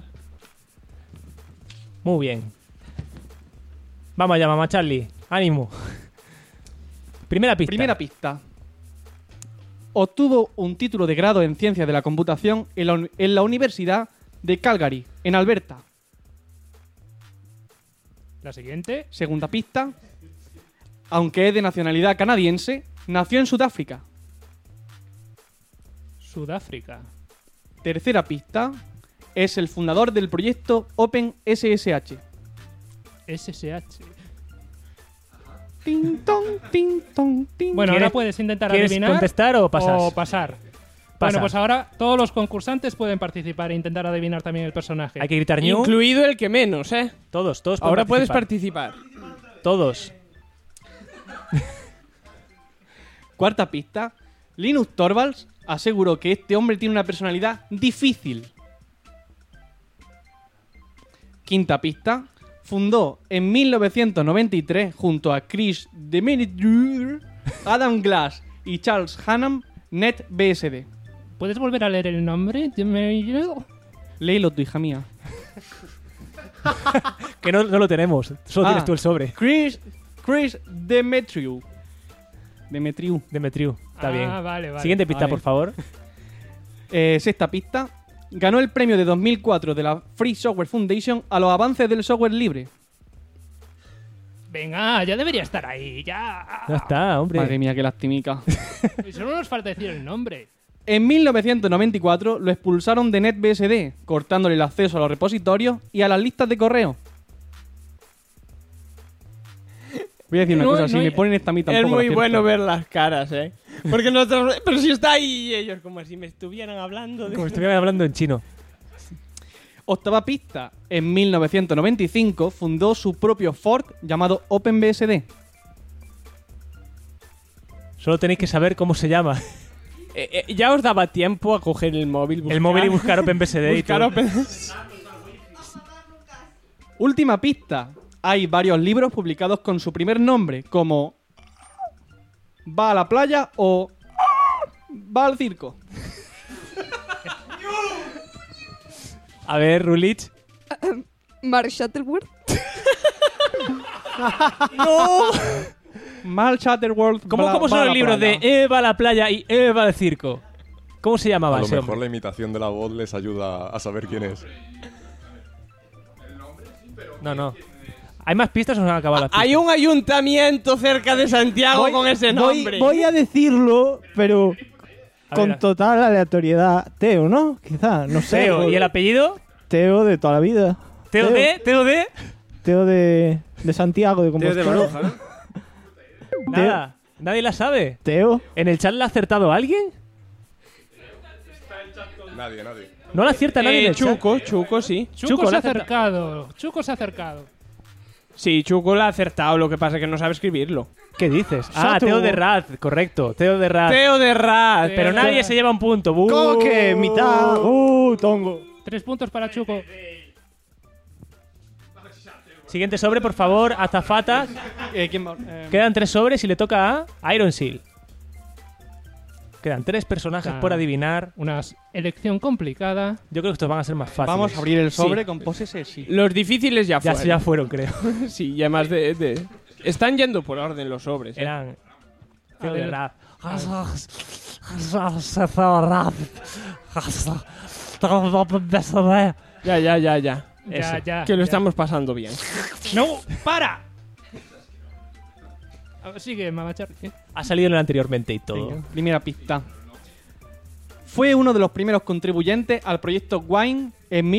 Muy bien. Vamos allá, Mama Charlie. Ánimo. Primera pista. Primera pista. Obtuvo un título de grado en Ciencias de la Computación en la Universidad de Calgary, en Alberta. La siguiente. Segunda pista. Aunque es de nacionalidad canadiense, nació en Sudáfrica. Sudáfrica. Tercera pista. Es el fundador del proyecto OpenSSH. SSH. Tin, ton, tin, ton, tin. Bueno, ¿Quieres- ahora puedes intentar ¿quieres adivinar. contestar o pasas? O pasar. Pasa. Bueno, pues ahora todos los concursantes pueden participar e intentar adivinar también el personaje. Hay que gritar new. Incluido el que menos, ¿eh? Todos pueden Ahora puedes participar. Todos. Cuarta pista. Linus Torvalds aseguró que este hombre tiene una personalidad difícil. Quinta pista. Fundó en 1993 junto a Chris Demetriou, Adam Glass y Charles Hannam NetBSD. ¿Puedes volver a leer el nombre? Léelo tú, hija mía. Que no lo tenemos. Solo tienes tú el sobre. Chris Demetriou. Demetriou. Está bien. Vale. Siguiente pista, Vale. por favor. Sexta pista. Ganó el premio de 2004 de la Free Software Foundation a los avances del software libre. Venga, ya debería estar ahí, ya. Ya está, hombre. Madre mía, qué lastimica. Y solo nos falta decir el nombre. En 1994 lo expulsaron de NetBSD, cortándole el acceso a los repositorios y a las listas de correo. Voy a decir una cosa, si me ponen esta a mí tampoco Es muy la bueno acierto. ver las caras, ¿eh? Porque nosotros... Pero si está ahí ellos, como si me estuvieran hablando de... Como si estuvieran hablando en chino. Octava pista. En 1995 fundó su propio fork llamado OpenBSD. Solo tenéis que saber cómo se llama. Ya os daba tiempo a coger el móvil, El móvil y buscar OpenBSD y todo. Última pista. Hay varios libros publicados con su primer nombre, como Va a la playa o Va al circo. A ver, Rulich. Mark Shuttleworth. ¡No! Mal Shuttleworth. ¿Cómo son los libros de Eva a la playa y Eva al circo? ¿Cómo se llamaba A lo ese mejor hombre? la imitación de la voz les ayuda a saber quién es. No. ¿Hay más pistas o se han acabado las pistas? Hay un ayuntamiento cerca de Santiago con ese nombre. Voy a decirlo, pero A con ver. total aleatoriedad. Teo, ¿no? Quizá, no sé. Teo. ¿Y el apellido? Teo de toda la vida. ¿Teo de? Teo de Santiago de Compostela. Teo de Baroja, ¿no? Nada. Nadie la sabe. Teo. ¿En el chat la ha acertado alguien? Nadie. No la acierta nadie en el chat. Chuco, sí. Chuco se la ha acercado. Chuco se ha acercado. Sí, Chuco la ha acertado, lo que pasa es que no sabe escribirlo. ¿Qué dices? Ah, Teo de Raz, correcto. Teo de Raz. Teo de Raz. Pero nadie se lleva un punto. ¿Cómo que? Mitad. Tongo. 3 puntos para Chuco. Siguiente sobre, por favor, azafata. ¿Quién va? Quedan 3 sobres y le toca a Iron Seal. Quedan 3 personajes por adivinar. Una elección complicada. Yo creo que estos van a ser más fáciles. Vamos a abrir el sobre Sí. con poses sexy. Los difíciles ya fueron. Ya fueron, creo. Sí, y además de... Están yendo por orden los sobres. ¿eh? Eran... Teo de Raz. Ya. Ya. Que lo estamos pasando bien. ¡No! ¡Para! A ver, sigue, Mamachar. Ha salido en el anteriormente y todo. Venga, primera pista. Fue uno de los primeros contribuyentes al proyecto Wine en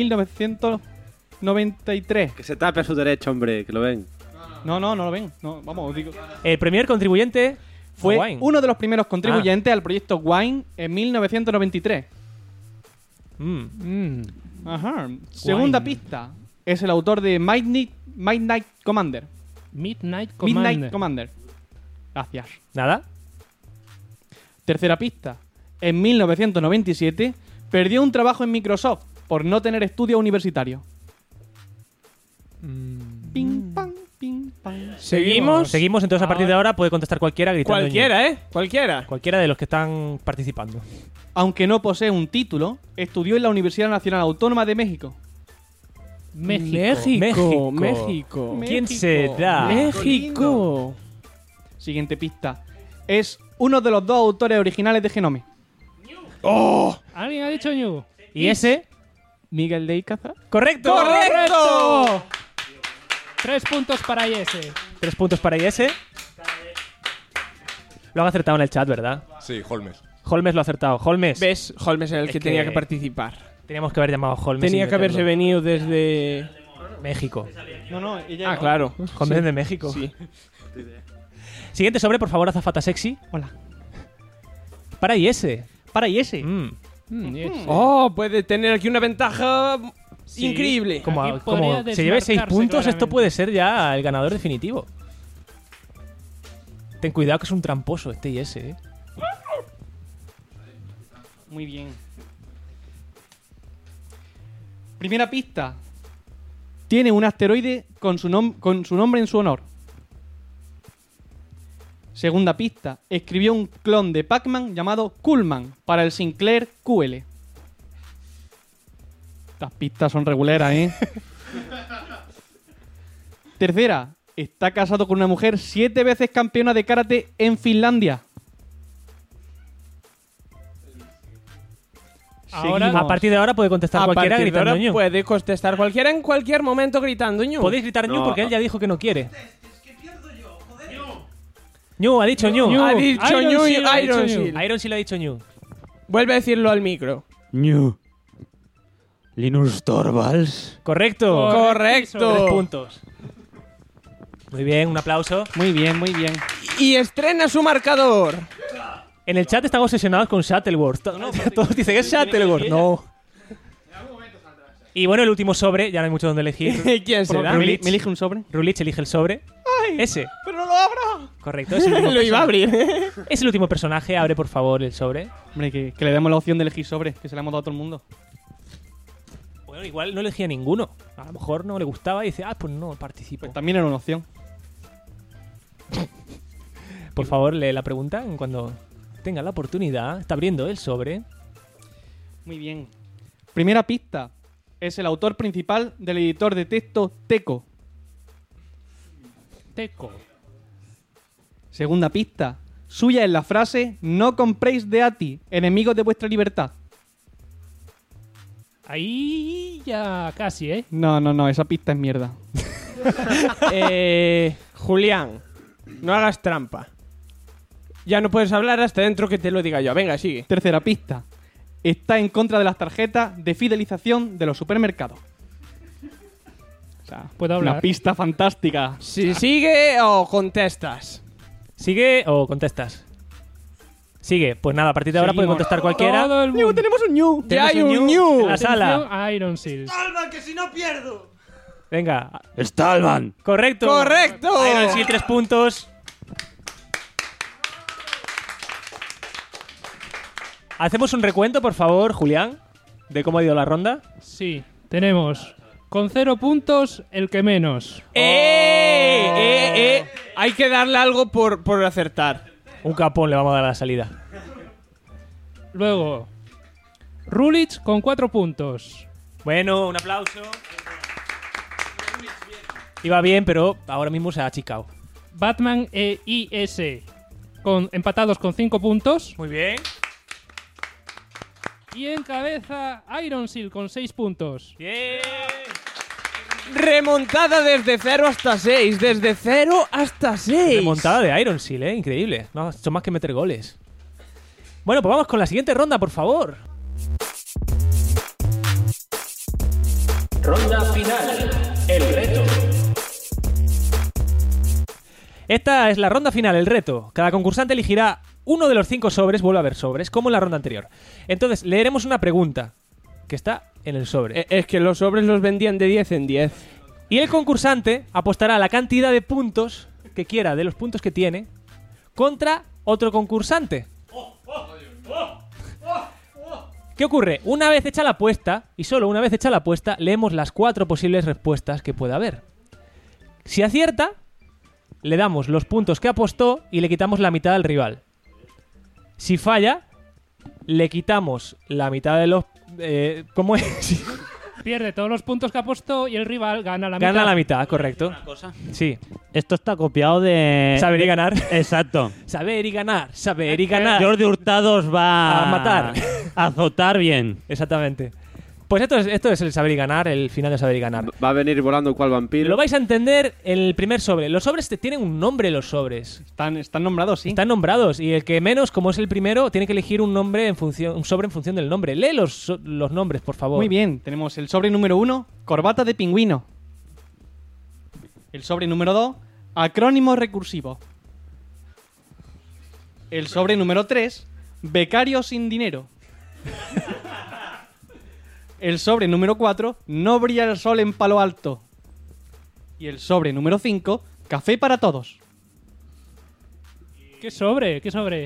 1993. Que se tape a su derecho, hombre, que lo ven. No lo ven. No, vamos, digo. El primer contribuyente Fue Wine. uno de los primeros contribuyentes al proyecto Wine en 1993. Ajá. Segunda pista. Es el autor de Midnight Commander. Midnight Commander. Midnight Commander. Gracias. ¿Nada? Tercera pista. En 1997 perdió un trabajo en Microsoft por no tener estudio universitario. Ping, pam, ping, pam. Seguimos, entonces a partir de ahora puede contestar cualquiera gritando. Cualquiera, ño. Cualquiera. Cualquiera de los que están participando. Aunque no posee un título, estudió en la Universidad Nacional Autónoma de México. México. ¿Quién será? México. Siguiente pista. Es uno de los 2 autores originales de Genome. ¡Oh! ¿Alguien ha dicho Ñu? ¿Y ese? Miguel de Icaza. ¡Correcto! ¡Correcto! 3 puntos para IS. 3 puntos para IS. Lo han acertado en el chat, ¿verdad? Sí, Holmes. Holmes lo ha acertado. Holmes. ¿Ves? Holmes era el Es que tenía que participar. Teníamos que haber llamado a Holmes. Tenía y que haberse meterlo. venido desde... México. No, ella Ah, no. claro. Holmes Sí. de México. Sí. Siguiente sobre, por favor, azafata sexy. Hola. Para IS. Para IS. Oh, puede tener aquí una ventaja increíble. Como se lleve 6 puntos, esto puede ser ya el ganador definitivo. Ten cuidado que es un tramposo este IS, ¿eh? Muy bien. Primera pista. Tiene un asteroide con su nombre en su honor. Segunda pista. Escribió un clon de Pac-Man llamado Coolman para el Sinclair QL. Estas pistas son reguleras, ¿eh? Tercera. Está casado con una mujer 7 veces campeona de karate en Finlandia. Ahora, a partir de ahora puede contestar cualquiera gritando ñu. Puede contestar cualquiera en cualquier momento gritando ñu. Podéis gritar ñu porque él ya dijo que no quiere. Ñu, ha dicho Ñu. Ha dicho Ñu y Iron Shield. Iron Shield ha dicho Ñu. Vuelve a decirlo al micro. Ñu. Linus Torvalds. Correcto. Correcto. 3 puntos. Muy bien, un aplauso. Muy bien, muy bien. Y estrena su marcador. En el chat están obsesionados con Shuttleworth. Todos dicen que es Shuttleworth. No. Y bueno, el último sobre, ya no hay mucho donde elegir. ¿Quién será? ¿Me elige un sobre? Rulich elige el sobre. ¡Ay! Ese. ¡Pero no lo abra! Correcto. Es el último Lo iba a abrir. Es el último personaje. Abre, por favor, el sobre. Hombre, que le demos la opción de elegir sobre, que se la hemos dado a todo el mundo. Bueno, igual no elegía ninguno. A lo mejor no le gustaba y dice, pues no participo. Pues también era una opción. Por favor, lee la pregunta cuando tenga la oportunidad. Está abriendo el sobre. Muy bien. Primera pista. Es el autor principal del editor de texto Teco. Teco. Segunda pista. Suya es la frase no compréis de Ati, enemigos de vuestra libertad. Ahí ya casi, ¿eh? No, esa pista es mierda. Julián, no hagas trampa. Ya no puedes hablar hasta dentro que te lo diga yo. Venga, sigue. Tercera pista. Está en contra de las tarjetas de fidelización de los supermercados. O sea, ¿puedo hablar? Una pista fantástica. Si sigue o contestas. ¿Sigue o contestas? Sigue. Pues nada, a partir de ahora puede contestar cualquiera. Todo el mundo. Tenemos un ñu. Ya hay un ñu. En la sala. Atención a Iron Shield. ¡Salva, que si no pierdo! Venga. Stalman. Correcto. ¡Correcto! Iron Shield, 3 puntos. ¿Hacemos un recuento, por favor, Julián? ¿De cómo ha ido la ronda? Sí, tenemos con 0 puntos el que menos. Hay que darle algo por acertar. Un capón le vamos a dar a la salida. Luego, Rulich con 4 puntos. Bueno, un aplauso. Iba bien, pero ahora mismo se ha achicado. Batman e IS empatados con 5 puntos. Muy bien. Y en cabeza Iron Shield con 6 puntos. Bien. Remontada desde 0 hasta 6. Desde 0 hasta 6. Remontada de Iron Shield, increíble. No ha hecho más que meter goles. Bueno, pues vamos con la siguiente ronda, por favor. Ronda final. El reto. Esta es la ronda final, el reto. Cada concursante elegirá uno de los 5 sobres, vuelve a haber sobres, como en la ronda anterior. Entonces, leeremos una pregunta que está en el sobre. Es que los sobres los vendían de 10 en 10. Y el concursante apostará la cantidad de puntos que quiera, de los puntos que tiene, contra otro concursante. ¿Qué ocurre? Una vez hecha la apuesta, y solo una vez hecha la apuesta, leemos las 4 posibles respuestas que pueda haber. Si acierta, le damos los puntos que apostó y le quitamos la mitad al rival. Si falla, le quitamos la mitad de los... ¿cómo es? Pierde todos los puntos que apostó y el rival gana la mitad. Gana la mitad, correcto. Una cosa. Sí. Esto está copiado de... Saber y ganar. Exacto. Saber y ganar, saber y ganar. Jordi Hurtado os va a matar. A azotar bien. Exactamente. Pues esto es el saber y ganar, el final de saber y ganar. Va a venir volando cual vampiro. Lo vais a entender en el primer sobre. Los sobres tienen un nombre, los sobres. Están nombrados, sí. Están nombrados. Y el que menos, como es el primero, tiene que elegir un sobre en función del nombre. Lee los nombres, por favor. Muy bien. Tenemos el sobre número 1, corbata de pingüino. El sobre número 2, acrónimo recursivo. El sobre número 3, becario sin dinero. El sobre número 4, no brilla el sol en Palo Alto. Y el sobre número 5, café para todos. ¿Qué sobre? ¿Qué sobre?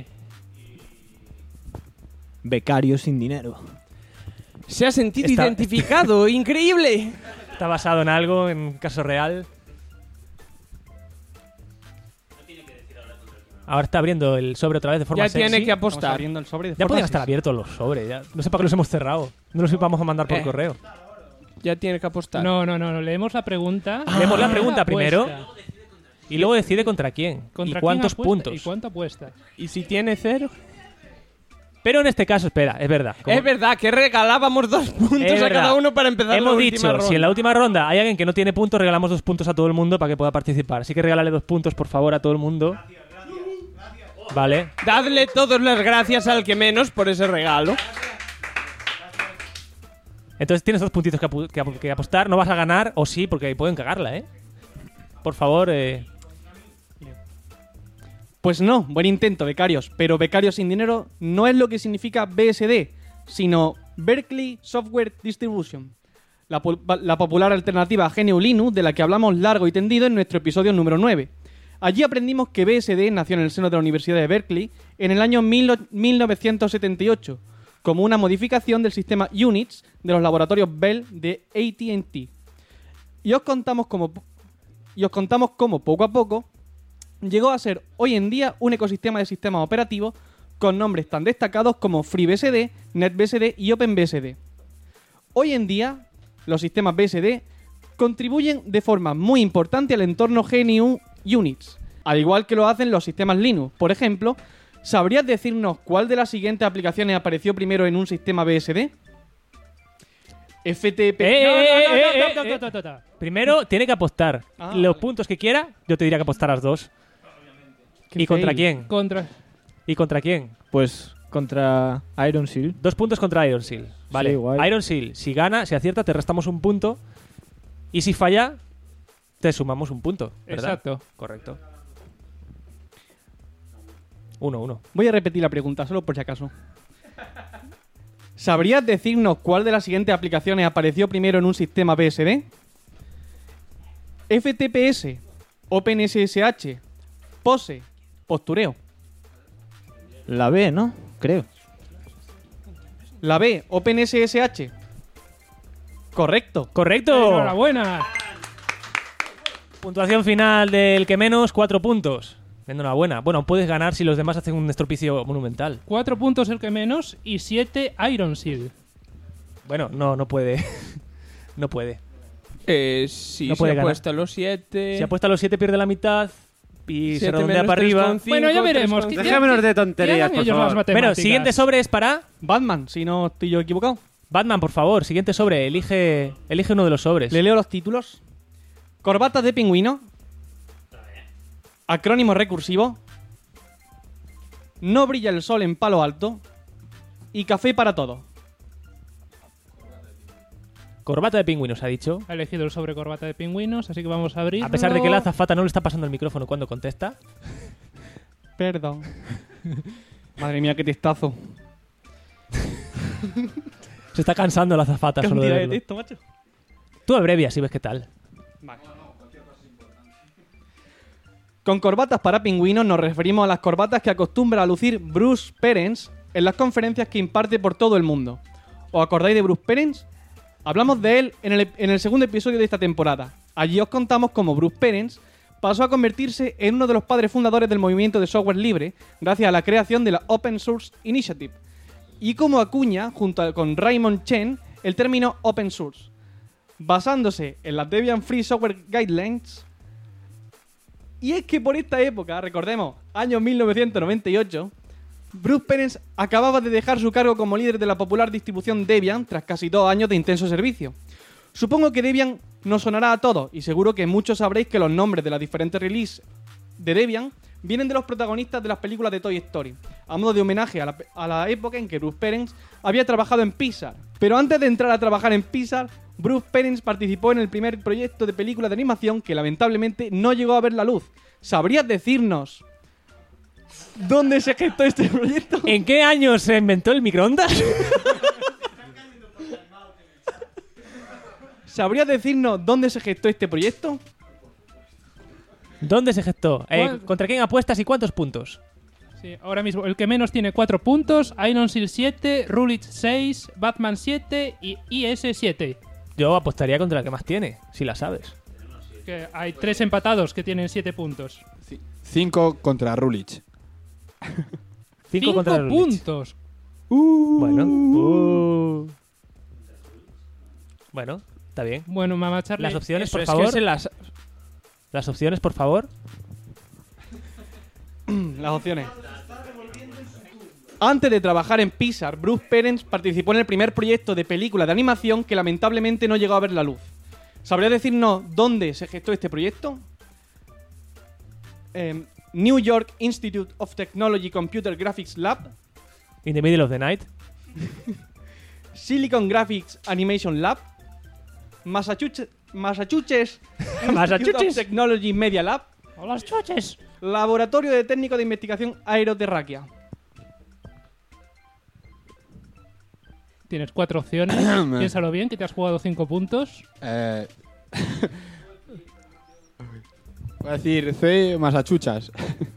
Becario sin dinero. Se ha sentido identificado. ¡Increíble! Está basado en algo, en un caso real. Ahora está abriendo el sobre otra vez de forma Ya tiene sexy. que apostar. Abriendo el sobre de Ya forma podían estar sexy. abiertos los sobres. Ya. No sé para qué los hemos cerrado. No los vamos a mandar por correo. Ya tiene que apostar. No. Leemos la pregunta. Leemos la pregunta primero. Apuesta. Y luego decide contra quién. ¿Contra y cuántos quién apuesta? puntos. ¿Y cuánto apuesta? ¿Y si tiene 0? Pero en este caso, espera, es verdad. Es verdad que regalábamos 2 puntos Es a verdad. cada uno para empezar Hemos la dicho, última ronda. si en la última ronda hay alguien que no tiene puntos, regalamos 2 puntos a todo el mundo para que pueda participar. Así que regálale 2 puntos, por favor, a todo el mundo. Vale. Dadle todas las gracias al que menos por ese regalo. Entonces tienes 2 puntitos que apostar. No vas a ganar, o sí, porque pueden cagarla, ¿eh? Por favor, Pues no, buen intento, becarios. Pero becarios sin dinero no es lo que significa BSD, sino Berkeley Software Distribution, la popular alternativa a GNU Linux de la que hablamos largo y tendido en nuestro episodio número 9. Allí aprendimos que BSD nació en el seno de la Universidad de Berkeley en el año 1978, como una modificación del sistema Unix de los laboratorios Bell de AT&T. Y os contamos cómo poco a poco llegó a ser hoy en día un ecosistema de sistemas operativos con nombres tan destacados como FreeBSD, NetBSD y OpenBSD. Hoy en día, los sistemas BSD contribuyen de forma muy importante al entorno GNU Unix, al igual que lo hacen los sistemas Linux. Por ejemplo, ¿sabrías decirnos cuál de las siguientes aplicaciones apareció primero en un sistema BSD? FTP... Primero tiene que apostar. Los vale. puntos que quiera, yo te diría que apostaras 2. Qué ¿Y contra fail. quién? ¿Y contra quién? Pues contra Iron Seal. 2 puntos contra Iron Seal. Vale. Sí, guay. Iron Seal, si gana, si acierta, te restamos 1 punto. Y si falla, te sumamos 1 punto. ¿Verdad? Exacto. Correcto. 1-1. Voy a repetir la pregunta, solo por si acaso. ¿Sabrías decirnos cuál de las siguientes aplicaciones apareció primero en un sistema BSD? FTPS, OpenSSH, POSE, postureo. La B, ¿no? Creo. La B, OpenSSH. Correcto. ¡Correcto! ¡Enhorabuena! Puntuación final del que menos, 4 puntos. Enhorabuena. Bueno, puedes ganar si los demás hacen un estropicio monumental. 4 puntos el que menos y 7 Iron Seal. Bueno, no puede. No puede. Sí, No puede se ganar. apuesta los 7. Si apuesta a los 7 pierde la mitad y se 7 redondea menos para arriba. 3,5, Bueno, ya veremos. 3,5. Dejémonos de tonterías, por favor. Bueno, siguiente sobre es para Batman, si no estoy yo equivocado. Batman, por favor. Siguiente sobre. Elige uno de los sobres. Le leo los títulos. Corbatas de pingüino. Acrónimo recursivo. No brilla el sol en Palo Alto. Y café para todo. Corbata de pingüinos, ha dicho. Ha elegido el sobre corbata de pingüinos, así que vamos a abrir. A pesar de que la azafata no le está pasando el micrófono cuando contesta. Perdón. Madre mía, qué testazo. Se está cansando la azafata solo de Cantidad de verlo. texto, macho. Tú abrevia si ves qué tal. Con corbatas para pingüinos nos referimos a las corbatas que acostumbra a lucir Bruce Perens en las conferencias que imparte por todo el mundo. ¿Os acordáis de Bruce Perens? Hablamos de él en el segundo episodio de esta temporada. Allí os contamos cómo Bruce Perens pasó a convertirse en uno de los padres fundadores del movimiento de software libre gracias a la creación de la Open Source Initiative y cómo acuña, junto con Raymond Chen, el término Open Source. Basándose en las Debian Free Software Guidelines. Y es que por esta época, recordemos, año 1998, Bruce Perens acababa de dejar su cargo como líder de la popular distribución Debian tras casi 2 años de intenso servicio. Supongo que Debian nos sonará a todos y seguro que muchos sabréis que los nombres de las diferentes releases de Debian vienen de los protagonistas de las películas de Toy Story, a modo de homenaje a la época en que Bruce Perens había trabajado en Pixar. Pero antes de entrar a trabajar en Pixar, Bruce Perens participó en el primer proyecto de película de animación que lamentablemente no llegó a ver la luz. ¿Sabrías decirnos dónde se gestó este proyecto? ¿En qué año se inventó el microondas? ¿Sabrías decirnos dónde se gestó este proyecto? ¿Dónde se gestó? ¿Cuál? ¿Contra quién apuestas y cuántos puntos? Sí, ahora mismo el que menos tiene 4 puntos, Iron Seal 7, Rulich 6, Batman 7 y IS 7. Yo apostaría contra el que más tiene, si la sabes. Que hay 3 empatados que tienen 7 puntos. 5 contra Rulich. 5 contra el puntos. Bueno. Bueno, está bien. Bueno, Mamá Charlie. Las opciones, Eso por es favor. que se las... Las opciones, por favor. Las opciones. Antes de trabajar en Pixar, Bruce Perens participó en el primer proyecto de película de animación que lamentablemente no llegó a ver la luz. ¿Sabría decirnos dónde se gestó este proyecto? New York Institute of Technology Computer Graphics Lab, In the Middle of the Night. Silicon Graphics Animation Lab, Massachusetts Institute of Technology Media Lab, ¡Hola, chuches! Laboratorio de Técnico de Investigación Aeroterráquea. Tienes 4 opciones. Piénsalo bien, que te has jugado 5 puntos. Voy a decir C, Massachusetts.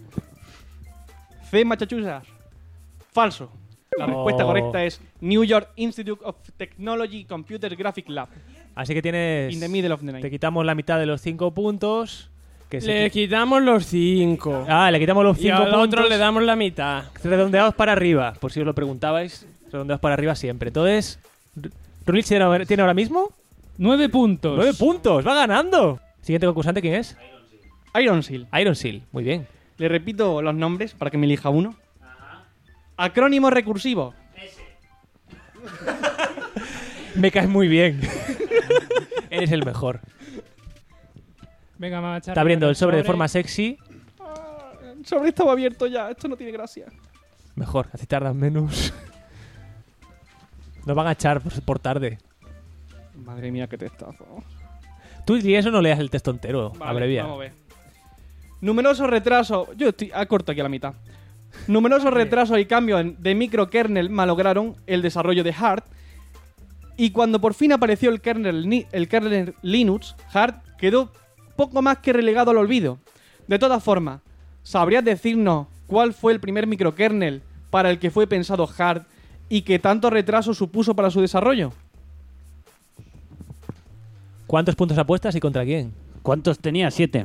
C. Massachusetts. Falso. La respuesta correcta es New York Institute of Technology Computer Graphics Lab. Así que tienes... In the middle of the night. Te quitamos la mitad de los 5 puntos. Que Le quitamos los 5. Ah, le quitamos los 5 Y al puntos. otro le damos la mitad. Redondeados para arriba, por si os lo preguntabais. Redondeados para arriba siempre. Entonces, ¿Rulich tiene ahora mismo? 9 puntos. 9 puntos, va ganando. Siguiente concursante, ¿quién es? Iron Seal. Iron Seal, muy bien. Le repito los nombres para que me elija uno. Acrónimo recursivo. Me caes muy bien. Eres el mejor. Venga, Mama Charlie. Está abriendo el sobre de forma sexy. El sobre estaba abierto ya. Esto no tiene gracia. Mejor, así tardan menos. Nos van a echar por tarde. Madre mía, qué testazo. Tú y eso no leas el texto entero. Vale, Abrevia. vamos a ver. Numerosos retrasos. Yo estoy corto aquí a la mitad. Numerosos retrasos y cambios de microkernel malograron el desarrollo de Hard. Y cuando por fin apareció el kernel Linux, Hard quedó poco más que relegado al olvido. De todas formas, ¿sabrías decirnos cuál fue el primer microkernel para el que fue pensado Hard y que tanto retraso supuso para su desarrollo? ¿Cuántos puntos apuestas y contra quién? ¿Cuántos tenía? 7.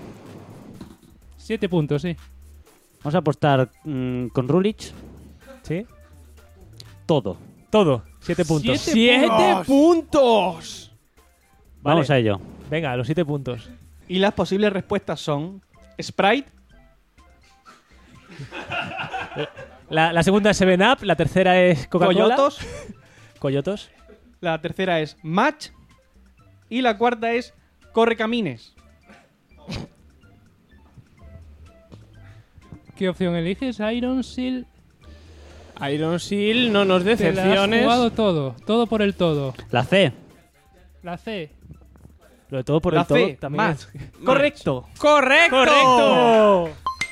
7 puntos, sí. Vamos a apostar con Rulich. ¿Sí? Todo. Todo. 7 puntos. 7 puntos. Vamos a ello. Venga, los 7 puntos. Y las posibles respuestas son Sprite. La segunda es 7-Up, la tercera es Coca-Cola. Coyotos. Coyotos. La tercera es Match. Y la cuarta es Correcamines. ¿Qué opción eliges? Iron Seal. Iron Seal, no nos Te la has decepciones. jugado todo. Todo por el todo. La C. La C. Lo de todo por La el todo C, también Match. es- Correcto. ¡Correcto! ¡Correcto!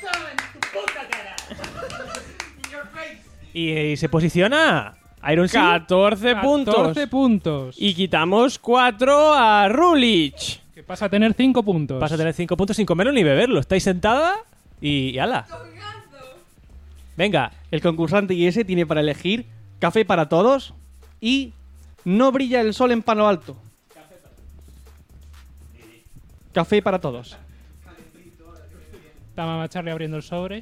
Y se posiciona Iron Seal. 14 puntos. 14 puntos. Y quitamos 4 a Rulich. Que pasa a tener 5 puntos. Vas a tener 5 puntos sin comerlo ni beberlo. Estáis sentada y ala. Venga. El concursante IS tiene para elegir Café para Todos y No brilla el sol en Palo Alto. Café para Todos. Está Mama Charlie abriendo el sobre.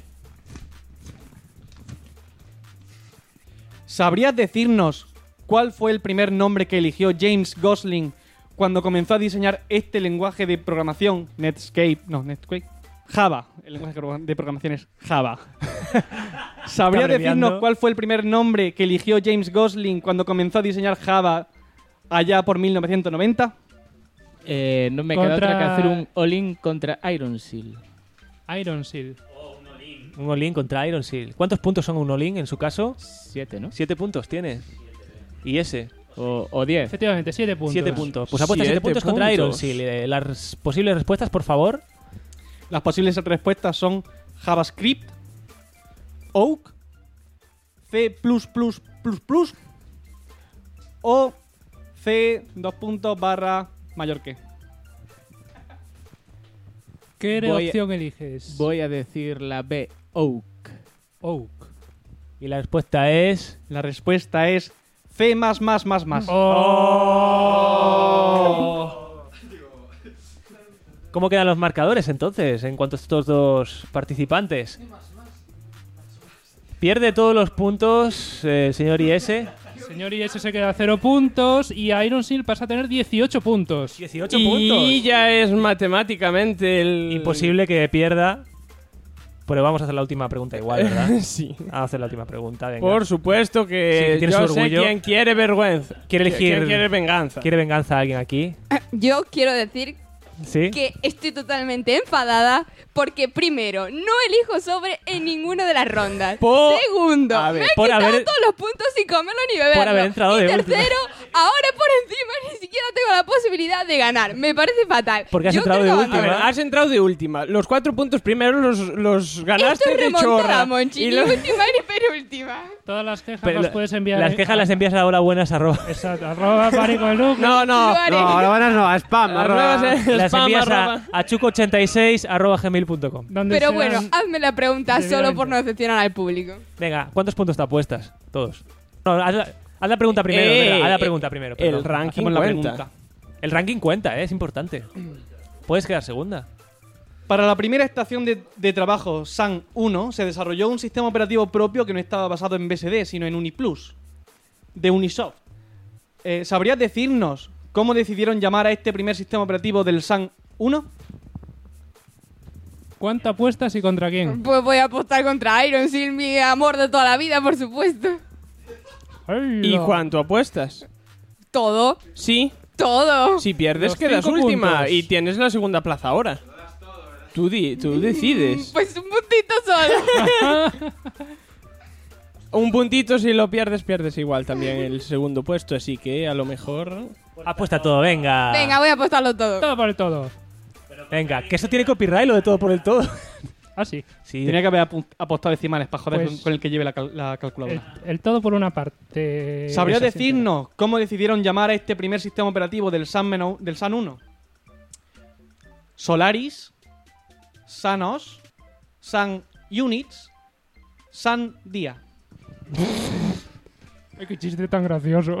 ¿Sabrías decirnos cuál fue el primer nombre que eligió James Gosling cuando comenzó a diseñar este lenguaje de programación? Netscape. Java. El lenguaje de programación es Java. ¿Sabrías abreviando. decirnos cuál fue el primer nombre que eligió James Gosling cuando comenzó a diseñar Java allá por 1990? No me queda otra que hacer un all-in contra Iron Seal. Iron Seal. Un all-in contra Iron Seal. ¿Cuántos puntos son un all-in en su caso? 7, ¿no? 7 puntos tiene. ¿Y ese? O 10. Efectivamente, 7 puntos. 7 puntos. Pues apuesta 7 puntos contra Iron Seal. Las posibles respuestas, por favor. Las posibles respuestas son JavaScript, Oak, C++++, o C /mayor que. ¿Qué Voy a- opción eliges? Voy a decir la B, Oak. Oak. Y la respuesta es... La respuesta es C++++. ¿Cómo quedan los marcadores entonces en cuanto a estos dos participantes? Pierde todos los puntos, señor IS. Señor IS se queda a 0 puntos y Iron Seal pasa a tener 18 puntos. 18 Y puntos. ya es matemáticamente el... Imposible que pierda. Pero vamos a hacer la última pregunta igual, ¿verdad? Sí. Vamos a hacer la última pregunta, venga. Por supuesto Sí, que tienes yo orgullo. sé quién quiere vergüenza. Quiere elegir... ¿Quién quiere venganza? ¿Quiere venganza a alguien aquí? Yo quiero decir ¿Sí? que estoy totalmente enfadada porque, primero, no elijo sobre en ninguna de las rondas. Segundo, A ver, me he por quitado haber- todos los puntos sin comerlo ni beberlo. por haber entrado y de tercero, ahora por encima ni siquiera tengo la posibilidad de ganar. Me parece fatal. Porque has Yo entrado creo de que última. A ver, has entrado de última. Los 4 puntos primeros los ganaste Esto es de remontada, chorra. Monchi, Y ni lo- última ni penúltima. Todas las quejas Pero las puedes enviar. Las quejas las envías a holabuenas arroba. Exacto, arroba maricoluk. No, no. Lo haré. No, ahora buenas no, a spam. Las arroba. nuevas, Las spam, envías arroba. a chuco86 arroba gmail.com. Donde Pero sean- bueno, hazme la pregunta solo Debidamente. por no decepcionar al público. Venga, ¿cuántos puntos te apuestas? Todos. No, haz la pregunta primero. Haz la pregunta primero. El perdón. ranking Hacemos la cuenta. pregunta. El ranking cuenta, es importante. Puedes quedar segunda. Para la primera estación de trabajo Sun 1 se desarrolló un sistema operativo propio que no estaba basado en BSD, sino en UniPlus, de Unisoft. ¿Sabrías decirnos cómo decidieron llamar a este primer sistema operativo del Sun 1? ¿Cuánto apuestas y contra quién? Pues voy a apostar contra Iron Seal, mi amor de toda la vida, por supuesto. ¿Y cuánto apuestas? Todo. Sí. Todo. Si pierdes, Los quedas 5 última puntos. y tienes la segunda plaza ahora. Tú decides. Pues un puntito solo. Un puntito, si lo pierdes, pierdes igual también el segundo puesto. Así que a lo mejor. Apuesta todo, venga. Venga, voy a apostarlo todo. Todo por el todo. Venga, que eso tiene copyright, lo de todo por el todo. Ah, sí. Sí. Tenía que haber apostado decimales para joder Pues- con el que lleve la calculadora. El todo por una parte. ¿Sabrías Esa sí. decirnos cómo decidieron llamar a este primer sistema operativo del Sun 1? Solaris, Sanos, Sun Units, Sun Dia. Ay, qué chiste tan gracioso.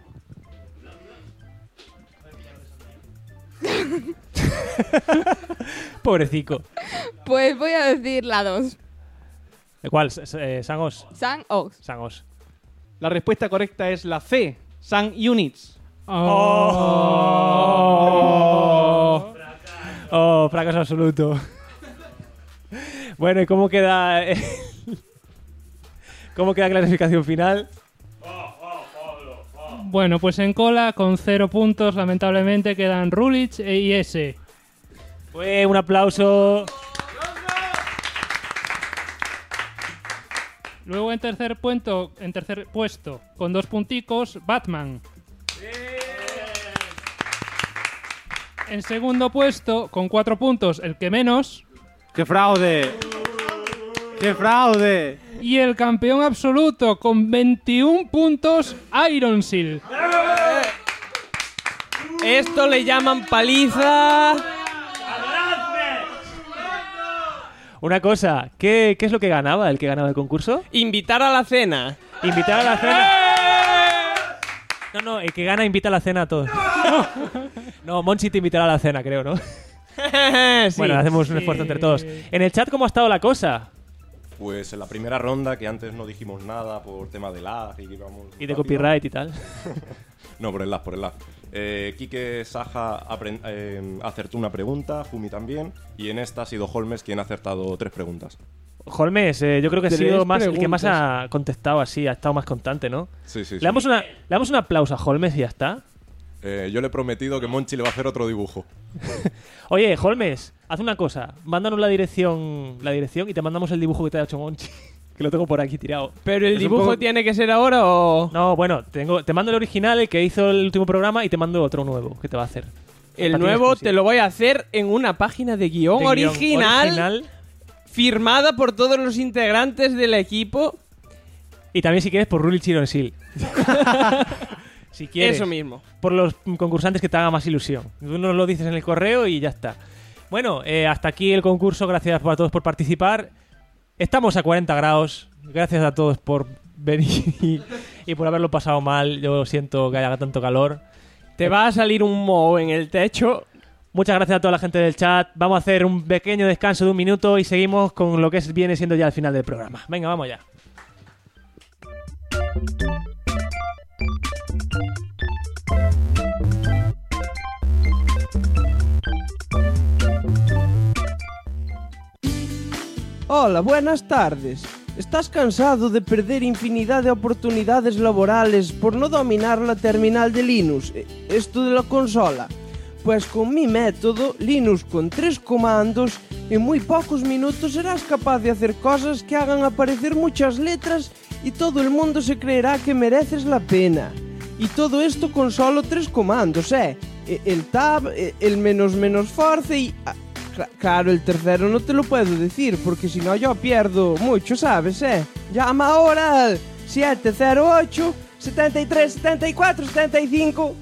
Pobrecico. Pues voy a decir la 2. ¿Cuál? Sangos. Sun Ox. Sangos. La respuesta correcta es la C, Sun Units. Oh, fracaso absoluto. Bueno, ¿y cómo queda? ¿Cómo queda la clasificación final? Bueno, pues en cola, con 0 puntos, lamentablemente quedan Rulich e IS. Fue un aplauso. Luego en tercer puesto, con 2 punticos, Batman. En segundo puesto, con 4 puntos, el que menos. ¡Qué fraude! ¡Qué fraude! Y el campeón absoluto, con 21 puntos, Iron Seal. Esto le llaman paliza. Una cosa, ¿qué es lo que ganaba el que ganaba el concurso? Invitar a la cena. Invitar a la cena. No, el que gana invita a la cena a todos. No, Monchi te invitará a la cena, creo, ¿no? Sí. Bueno, hacemos un esfuerzo entre todos. En el chat, ¿cómo ha estado la cosa? Pues en la primera ronda, que antes no dijimos nada por tema de lag y que íbamos Y de rápido. copyright y tal. No, por el lag. Quique Saja acertó una pregunta, Fumi también, y en esta ha sido Holmes quien ha acertado 3 preguntas. Holmes, yo creo que ha 3 sido más, el que más preguntas. ha contestado así, ha estado más constante, ¿no? Sí, sí, Le damos un aplauso a Holmes y ya está. Yo le he prometido que Monchi le va a hacer otro dibujo. Oye, Holmes, haz una cosa. Mándanos la dirección y te mandamos el dibujo que te ha hecho Monchi. Que lo tengo por aquí tirado. ¿Pero el Es un dibujo poco- tiene que ser ahora o...? No, bueno, te mando el original, el que hizo el último programa, y te mando otro nuevo que te va a hacer. El Para ti nuevo exclusivo. te lo voy a hacer en una página de guión, De guión original, firmada por todos los integrantes del equipo. Y también, si quieres, por Rulich Iron Seal. Si quieres. Eso mismo. Por los concursantes que te haga más ilusión. Tú nos lo dices en el correo y ya está. Bueno, hasta aquí el concurso. Gracias a todos por participar. Estamos a 40 grados. Gracias a todos por venir y por haberlo pasado mal. Yo siento que haya tanto calor. Te va a salir un moho en el techo. Muchas gracias a toda la gente del chat. Vamos a hacer un pequeño descanso de 1 minuto y seguimos con lo que viene siendo ya el final del programa. Venga, vamos ya. Hola, buenas tardes. ¿Estás cansado de perder infinidad de oportunidades laborales por no dominar la terminal de Linux, esto de la consola? Pues con mi método, Linux con 3 comandos, en muy pocos minutos serás capaz de hacer cosas que hagan aparecer muchas letras y todo el mundo se creerá que mereces la pena. Y todo esto con solo 3 comandos, el tab, el menos force y... claro, el tercero no te lo puedo decir, porque si no yo pierdo mucho, ¿sabes, Llama ahora al 708 73 74 75.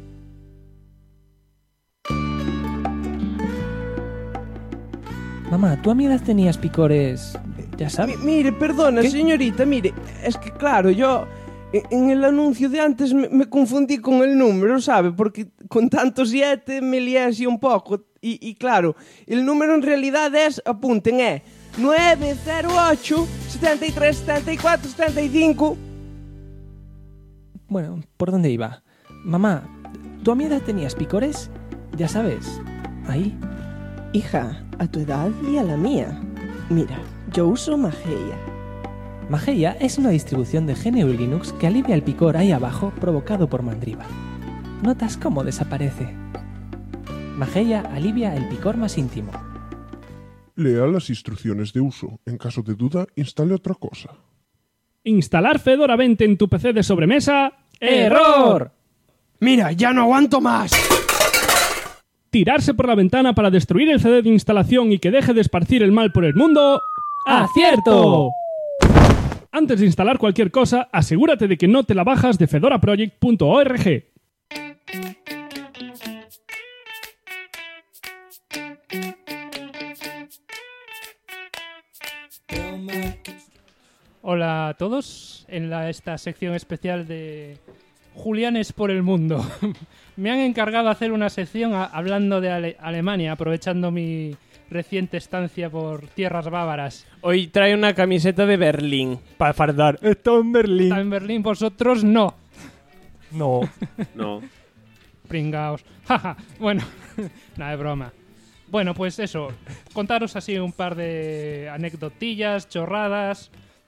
Mamá, ¿tú a mi edad tenías picores? Ya sabes. Mire, perdona, ¿Qué? señorita, mire, es que claro, yo en el anuncio de antes me confundí con el número, ¿sabe? Porque con tanto 7 me lié así un poco. Y claro, el número en realidad es, apunten, 908 73 74 75. Bueno, ¿por dónde iba? Mamá, ¿tú a mi edad tenías picores? Ya sabes, ahí. Hija, a tu edad y a la mía. Mira, yo uso Mageia. Mageia es una distribución de GNU Linux que alivia el picor ahí abajo provocado por Mandriva. ¿Notas cómo desaparece? Mageia alivia el picor más íntimo. Lea las instrucciones de uso. En caso de duda, instale otra cosa. Instalar Fedora 20 en tu PC de sobremesa. ¡Error! Mira, ya no aguanto más. Tirarse por la ventana para destruir el CD de instalación y que deje de esparcir el mal por el mundo. ¡Acierto! Antes de instalar cualquier cosa, asegúrate de que no te la bajas de fedoraproject.org. Hola a todos en esta sección especial de Julianes por el mundo. Me han encargado hacer una sección hablando de Alemania, aprovechando mi reciente estancia por tierras bávaras. Hoy trae una camiseta de Berlín para fardar. Está en Berlín. ¿Está en Berlín? Vosotros no. No. No. Pringaos. Jaja. Bueno, nada de broma. Bueno, pues eso. Contaros así un par de anecdotillas, chorradas,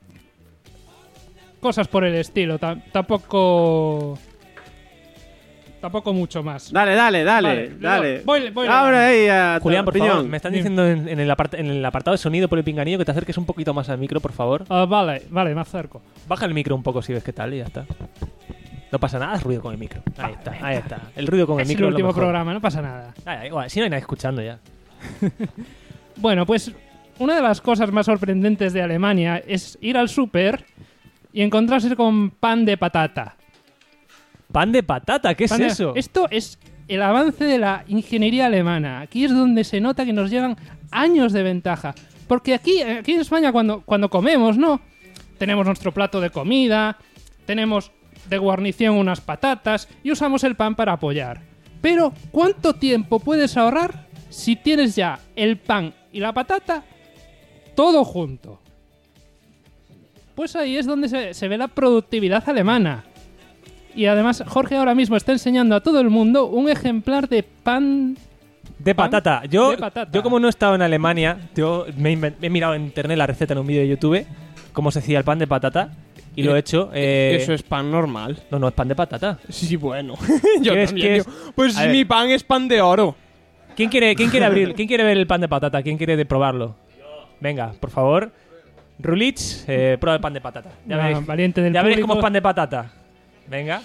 cosas por el estilo. Tampoco mucho más. Dale. Vale, voy Ahora ahí a Julián, por opinión. favor, me están diciendo en el apartado de sonido por el pinganillo que te acerques un poquito más al micro, por favor. Vale, me acerco. Baja el micro un poco si ves qué tal y ya está. No pasa nada, es ruido con el micro. Ahí está. El ruido con el Es micro el último es lo mejor. programa, no pasa nada. Igual, si no hay nadie escuchando ya. Bueno, pues una de las cosas más sorprendentes de Alemania es ir al súper y encontrarse con pan de patata. ¿Pan de patata? ¿Qué es eso? Esto es el avance de la ingeniería alemana. Aquí es donde se nota que nos llevan años de ventaja. Porque aquí en España cuando comemos, ¿no? Tenemos nuestro plato de comida, tenemos de guarnición unas patatas y usamos el pan para apoyar. Pero, ¿cuánto tiempo puedes ahorrar si tienes ya el pan y la patata todo junto? Pues ahí es donde se ve la productividad alemana. Y además, Jorge ahora mismo está enseñando a todo el mundo un ejemplar de pan... De patata. Yo como no he estado en Alemania, yo he mirado en internet la receta en un vídeo de YouTube, cómo se hacía el pan de patata, y lo he hecho. Eso es pan normal. No, es pan de patata. Sí, bueno. ¿Qué es? Pues A ver. mi pan es pan de oro. ¿Quién quiere ver el pan de patata? ¿Quién quiere probarlo? Venga, por favor. Rulich, prueba el pan de patata. Ya veréis, valiente del veréis público. cómo es pan de patata. Venga.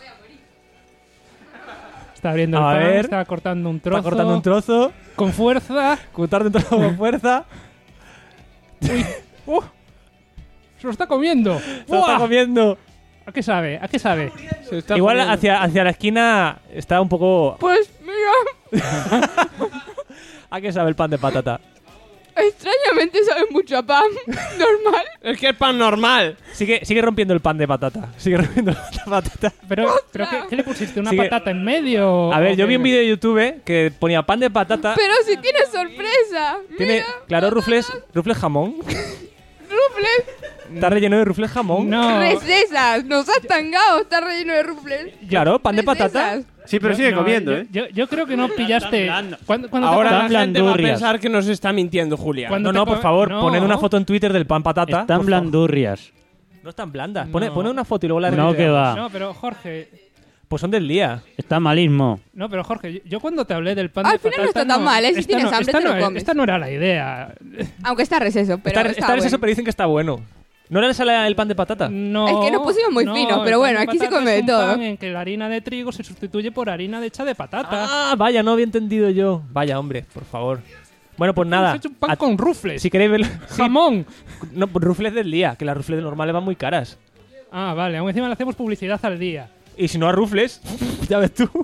Está abriendo el A pan, ver. está cortando un trozo. Está cortando un trozo. Con fuerza. Cortando un trozo con fuerza. Uy. Se lo está comiendo. Se lo está comiendo. ¿A qué sabe? Igual hacia la esquina está un poco... Pues mira, ¿A qué sabe el pan de patata? extrañamente sabe mucho a pan. Normal. Es que es pan normal. Sigue rompiendo el pan de patata. Sigue rompiendo el pan de patata. Pero ¿qué le pusiste? ¿Una Sigue- patata en medio? A ver, ¿O yo qué? vi un vídeo de YouTube que ponía pan de patata. Pero si tiene sorpresa. Tiene, claro, rufles jamón. Rufles. Está relleno de rufles jamón. Recesas. Nos has tangado. Está relleno de rufles. Claro, pan de patata. Recesas. Sí, pero sigue comiendo, ¿eh? Yo creo que no pillaste... Cuando Ahora la te gente va a pensar que nos está mintiendo, Julián. No, por favor, poned una foto en Twitter del pan patata. Están blandurrias. No están blandas. Pone una foto y luego la No, que va. No, pero Jorge... Pues son del día. Está malismo. No, pero Jorge, yo cuando te hablé del pan Al de final no patata... está tan mal, ¿eh? Si esta tienes hambre, te lo comes. Esta no era la idea. Aunque está receso, pero Está receso, bueno. pero dicen que está bueno. ¿No le sale el pan de patata? No, Es que nos pusimos muy finos, pero el bueno, pan de aquí se patata come es de un todo. pan en que la harina de trigo se sustituye por harina hecha de patata. Ah, vaya, no había entendido yo. Vaya, hombre, por favor. Bueno, pues nada. Has hecho un pan con rufles. Si queréis verlo... ¡Jamón! No, pues rufles del día, que las rufles normales van muy caras. Ah, vale, aún encima le hacemos publicidad al día. Y si no a rufles, ya ves tú.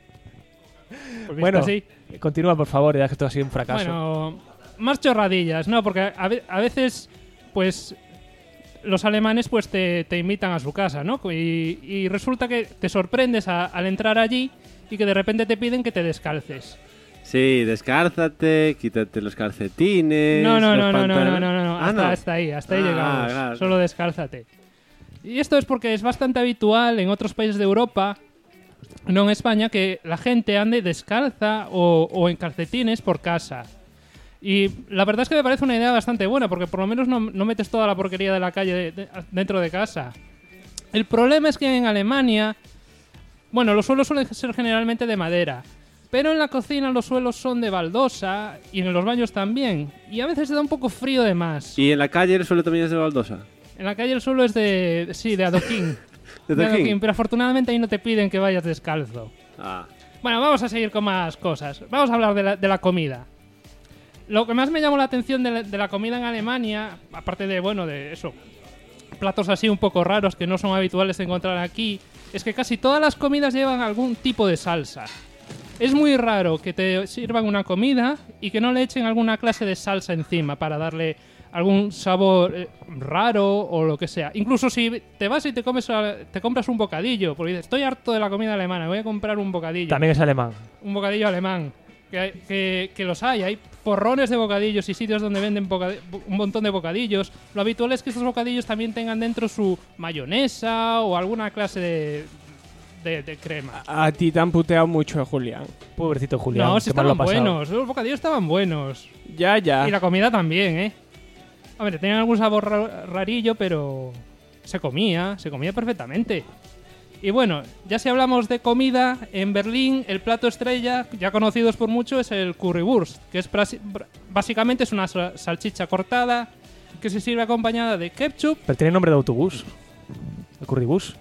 Pues Bueno, así. continúa, por favor, ya que esto ha sido un fracaso. Bueno, más chorradillas, ¿no? Porque a veces, pues, los alemanes pues te invitan a su casa, ¿no? Y resulta que te sorprendes al entrar allí y que de repente te piden que te descalces. Sí, descálzate, quítate los calcetines. No, los pantalones. no. Hasta ahí llegamos. Claro. Solo descálzate. Y esto es porque es bastante habitual en otros países de Europa, no en España, que la gente ande descalza o en calcetines por casa. Y la verdad es que me parece una idea bastante buena, porque por lo menos no metes toda la porquería de la calle dentro de casa. El problema es que en Alemania, bueno, los suelos suelen ser generalmente de madera, pero en la cocina los suelos son de baldosa y en los baños también. Y a veces se da un poco frío de más. ¿Y en la calle el suelo también es de baldosa? En la calle el suelo es de adoquín. ¿De adoquín? Pero afortunadamente ahí no te piden que vayas descalzo. Ah. Bueno, vamos a seguir con más cosas. Vamos a hablar de la comida. Lo que más me llamó la atención de la comida en Alemania, aparte de eso, platos así un poco raros que no son habituales de encontrar aquí, es que casi todas las comidas llevan algún tipo de salsa. Es muy raro que te sirvan una comida y que no le echen alguna clase de salsa encima para darle algún sabor raro o lo que sea. Incluso si te vas y te compras un bocadillo, porque dices, estoy harto de la comida alemana, voy a comprar un bocadillo. También es alemán. Un bocadillo alemán. Que los hay porrones de bocadillos y sitios donde venden un montón de bocadillos. Lo habitual es que estos bocadillos también tengan dentro su mayonesa o alguna clase de crema. A ti te han puteado mucho, Julián. Pobrecito Julián. No, si estaban buenos. Los bocadillos estaban buenos. Ya. Y la comida también, ¿eh? Hombre, tenían algún sabor rarillo, pero se comía perfectamente. Y bueno, ya si hablamos de comida, en Berlín el plato estrella, ya conocidos por mucho, es el Currywurst, que es básicamente es una salchicha cortada que se sirve acompañada de ketchup. Pero tiene nombre de autobús. El Currywurst.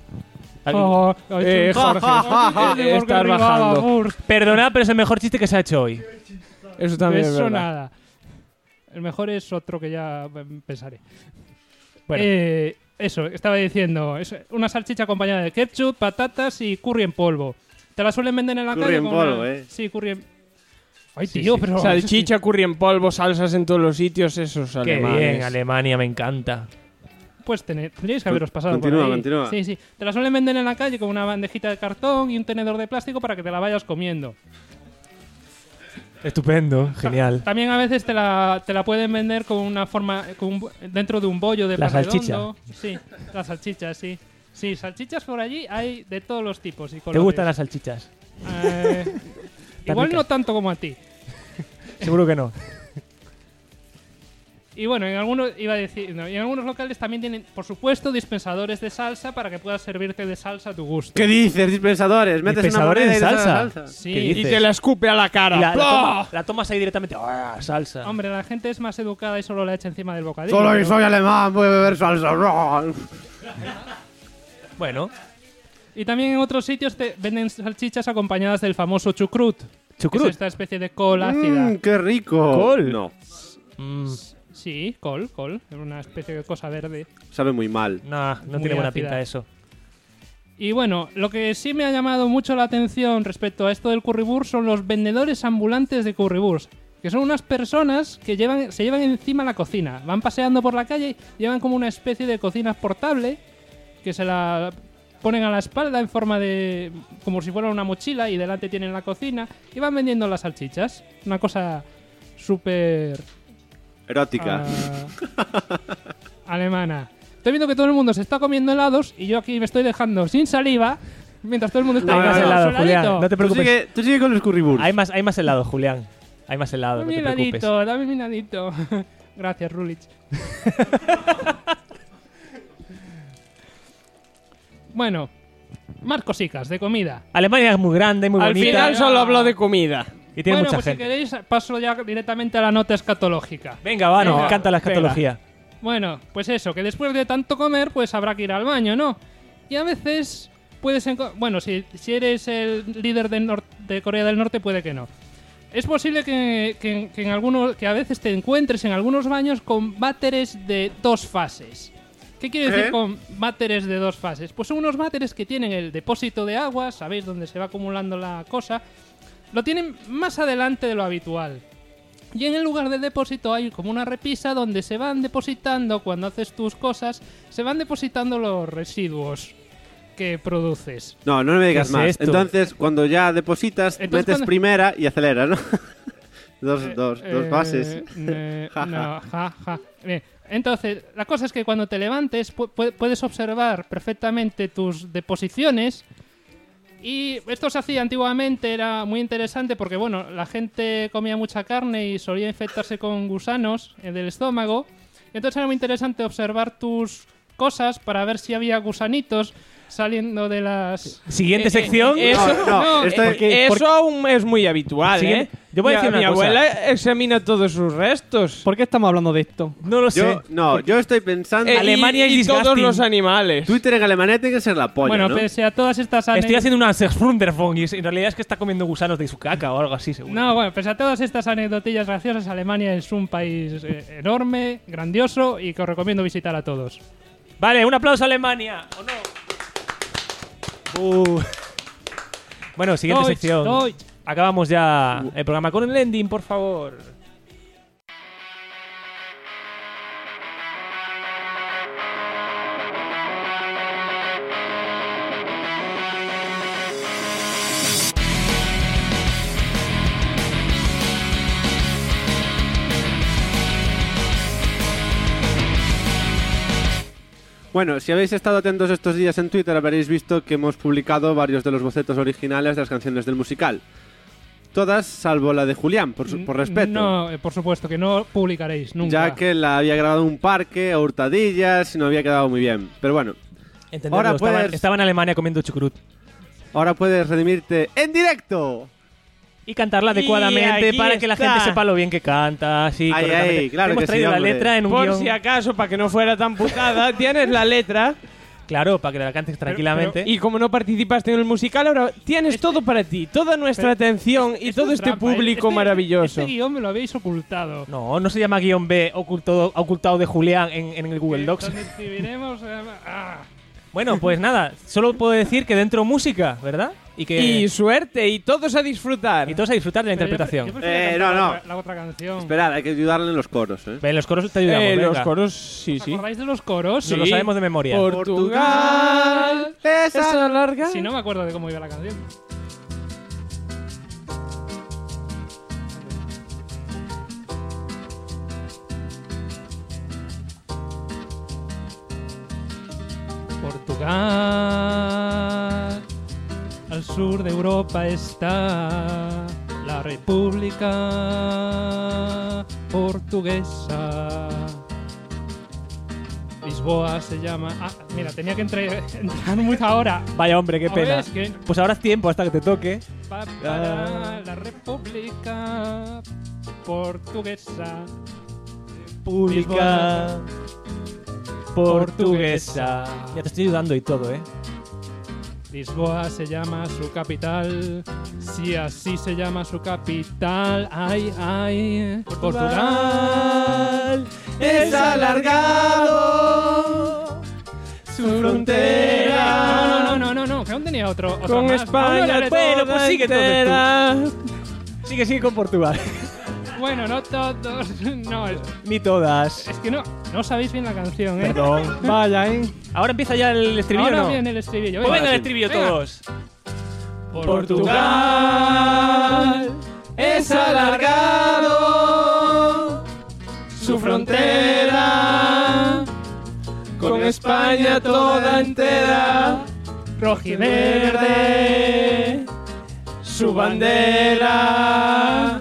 Jorge, estás bajando. Perdonad, pero es el mejor chiste que se ha hecho hoy. Eso también es Eso verdad. nada. El mejor es otro que ya pensaré. Bueno. Eso, estaba diciendo. Es una salchicha acompañada de ketchup, patatas y curry en polvo. Te la suelen vender en la calle. Curry en polvo, Sí, curry en... Ay, tío, pero... Salchicha, curry en polvo, salsas en todos los sitios, esos Qué alemanes. bien, Alemania, me encanta. Pues tendríais que haberos pasado Continúa, por ahí. continúa. Sí. Te la suelen vender en la calle con una bandejita de cartón y un tenedor de plástico para que te la vayas comiendo. Estupendo, genial. También a veces te la pueden vender con una forma dentro de un bollo de La pan salchicha. redondo. Sí, las salchichas, sí. Sí, salchichas por allí hay de todos los tipos y ¿Te colores. gustan las salchichas? Igual ricas. no tanto como a ti. Seguro que no. Y bueno, en algunos locales también tienen, por supuesto, dispensadores de salsa para que puedas servirte de salsa a tu gusto. ¿Qué dices? Dispensadores. Metes una ¿Dispensadores moneda de y te sale salsa? salsa. Sí. Y te la escupe a la cara. Y ¡Plah! la tomas ahí directamente. ¡Ah, salsa! Hombre, la gente es más educada y solo la echa encima del bocadillo. Solo pero- soy alemán, voy a beber salsa. Bueno, Y también en otros sitios te venden salchichas acompañadas del famoso chucrut. ¿Chucrut? Que es esta especie de col ácida. ¡Qué rico! ¿Col? No, Sí, col. Es una especie de cosa verde. sabe muy mal. no Muy tiene buena ácida. pinta eso. Y bueno, lo que sí me ha llamado mucho la atención respecto a esto del currywurst son los vendedores ambulantes de currywurst. Que son unas personas que se llevan encima la cocina. Van paseando por la calle, llevan como una especie de cocina portable que se la ponen a la espalda en forma de... como si fuera una mochila y delante tienen la cocina y van vendiendo las salchichas. Una cosa súper... Erótica. alemana. Estoy viendo que todo el mundo se está comiendo helados y yo aquí me estoy dejando sin saliva mientras todo el mundo está Hay más comiendo helado, su Julián. heladito. No te preocupes. Tú sigue con los currywurst. Hay más helado, Julián. Hay más helado, no Dame te mi preocupes. heladito, dame mi heladito. Gracias, Rulich. Bueno, más cositas de comida. Alemania es muy grande, muy Al bonita. final solo habló de comida. Y tiene Bueno, mucha pues gente. si queréis paso ya directamente a la nota escatológica. Venga, va, nos Venga, encanta la escatología. Bueno, pues eso, que después de tanto comer, pues habrá que ir al baño, ¿no? Y a veces puedes... Bueno, si eres el líder de Corea del Norte, puede que no. Es posible que a veces te encuentres en algunos baños con váteres de 2 fases. ¿Qué quiere decir con váteres de 2 fases? Pues son unos váteres que tienen el depósito de agua, ¿sabéis? Donde se va acumulando la cosa. Lo tienen más adelante de lo habitual. Y en el lugar del depósito hay como una repisa donde se van depositando, cuando haces tus cosas, se van depositando los residuos que produces. No me digas ¿Qué es más. esto? Entonces, cuando ya depositas, Entonces, metes cuando- primera y aceleras, ¿no? dos fases. No, ja. Bien, entonces, la cosa es que cuando te levantes puedes observar perfectamente tus deposiciones. Y esto se hacía antiguamente, era muy interesante porque, bueno, la gente comía mucha carne y solía infectarse con gusanos del estómago. Entonces era muy interesante observar tus cosas para ver si había gusanitos saliendo de las... Siguiente sección. Eso aún es muy habitual, Siguiente. ¿eh? Yo voy a decir Mi una cosa. abuela examina todos sus restos. ¿Por qué estamos hablando de esto? No lo sé. Yo estoy pensando... Alemania y es todos disgusting. los animales. Twitter en Alemania tiene que ser la polla, Bueno, ¿no? pese a todas estas Estoy haciendo una Sexfrunderfong y en realidad es que está comiendo gusanos de su caca o algo así, seguro. No, bueno, pese a todas estas anecdotillas graciosas, Alemania es un país enorme, grandioso y que os recomiendo visitar a todos. Vale, un aplauso a Alemania. ¿O no? Bueno, siguiente Deutsch, sección. Deutsch. Acabamos ya el programa con el ending, por favor. Bueno, si habéis estado atentos estos días en Twitter, habréis visto que hemos publicado varios de los bocetos originales de las canciones del musical. Todas, salvo la de Julián, por respeto. No, por supuesto, que no publicaréis nunca. Ya que la había grabado en un parque, a hurtadillas, y no había quedado muy bien. Pero bueno, Entenderlo, ahora estaba en Alemania comiendo chucrut. ahora puedes redimirte en directo. Y cantarla adecuadamente aquí para que la está. gente sepa lo bien que canta. Así, Ay, correctamente. ay, claro Hemos que sí, traído la hombre. letra en un Por guión. si acaso, para que no fuera tan putada, tienes la letra. Claro, para que la cantes tranquilamente. Y como no participaste en el musical, ahora tienes todo para ti, toda nuestra atención y todo es este trampa, público maravilloso. Este guión me lo habéis ocultado. No se llama guión B ocultado de Julián en el Google Docs. Donde escribiremos... Bueno, pues nada, solo puedo decir que dentro música, ¿verdad? Y suerte, y todos a disfrutar. Y todos a disfrutar de la interpretación. Yo prefiero cantar no. La otra canción. Esperad, hay que ayudarle en los coros, ¿eh? En los coros te ayudamos, Los venga. coros, sí, ¿Os acordáis de los coros? Nos lo sabemos de memoria. Portugal, esa larga. Si no me acuerdo de cómo iba la canción. Portugal, al sur de Europa está la República Portuguesa. Lisboa se llama... Ah, mira, tenía que entrar muy ahora. Vaya hombre, qué Joder, pena. es que- Pues ahora es tiempo hasta que te toque. Para la República Portuguesa. Pública portuguesa. Ya te estoy ayudando y todo, ¿eh? Lisboa se llama su capital. Si así se llama su capital. Ay, ay. Portugal es alargado su frontera. No, que aún tenía otro Con más. España Bueno, pues sigue entera. entonces tú. Sigue con Portugal. Bueno, no todos. No, Ni todas. es que no sabéis bien la canción, ¿eh? Perdón. Vaya, ¿eh? Ahora empieza ya el estribillo, Ahora ¿no? viene el estribillo. Pues venga el sí. estribillo Venga. todos. Portugal es alargado su frontera con España toda entera, rojiverde su bandera,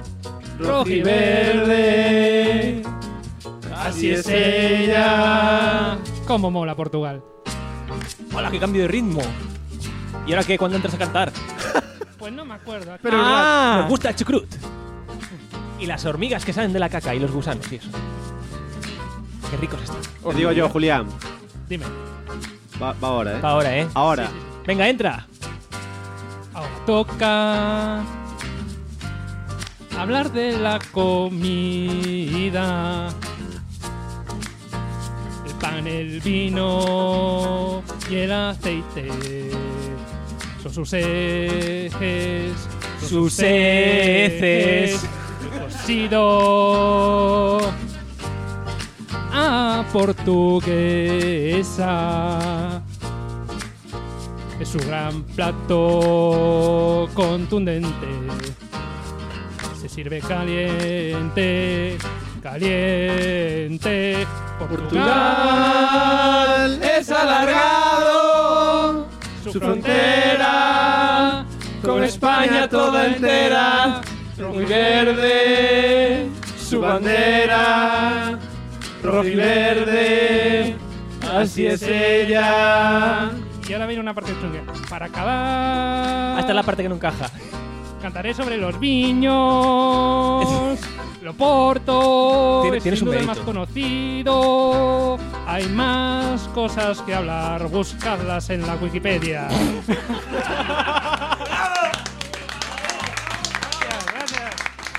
rojiverde, así es ella. ¿Cómo mola Portugal? Hola, qué cambio de ritmo. ¿Y ahora qué? ¿Cuándo entras a cantar? Pues no me acuerdo. Pero nos gusta el chucrut. Y las hormigas que salen de la caca y los gusanos y eso. Qué ricos están. Te digo yo, Julián. Dime. Va ahora, Va ahora, ¿eh? Ahora. Venga, entra. Ahora toca hablar de la comida. El pan, el vino y el aceite son sus ejes. Sus heces. Cocido a portuguesa. Es su gran plato contundente. Se sirve caliente, caliente. Portugal es alargado, su frontera con España toda entera. Rojo y verde, su bandera. Rojo y verde, así es ella. Y ahora viene una parte chunga. Para acabar. Hasta la parte que no encaja. Cantaré sobre los viños. Lo Porto. Tienes es sin un duda el mérito. más conocido. Hay más cosas que hablar. Buscadlas en la Wikipedia. Gracias.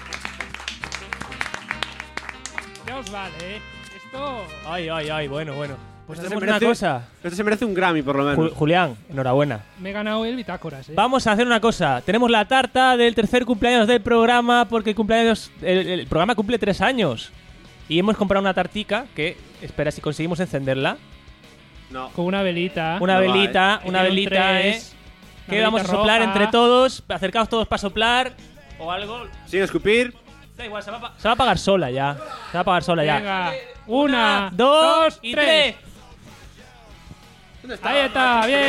Ya os vale, ¿eh? Esto. Ay, bueno. Pues Esto hacemos se merece- una cosa. Esto se merece un Grammy, por lo menos. Julián, enhorabuena. Me he ganado el Bitácoras, ¿eh? Vamos a hacer una cosa. Tenemos la tarta del tercer cumpleaños del programa porque el programa cumple 3 años. Y hemos comprado una tartica que, espera si conseguimos encenderla. No. Con una velita. Una velita, Tiene una un velita, tres, que una vamos a velita soplar roja. entre todos. Acercaos todos para soplar. O algo. Sin escupir. Da igual, se va a apagar sola ya. Se va a apagar sola ya. Venga. Una, dos y tres. tres. Ahí está, bien.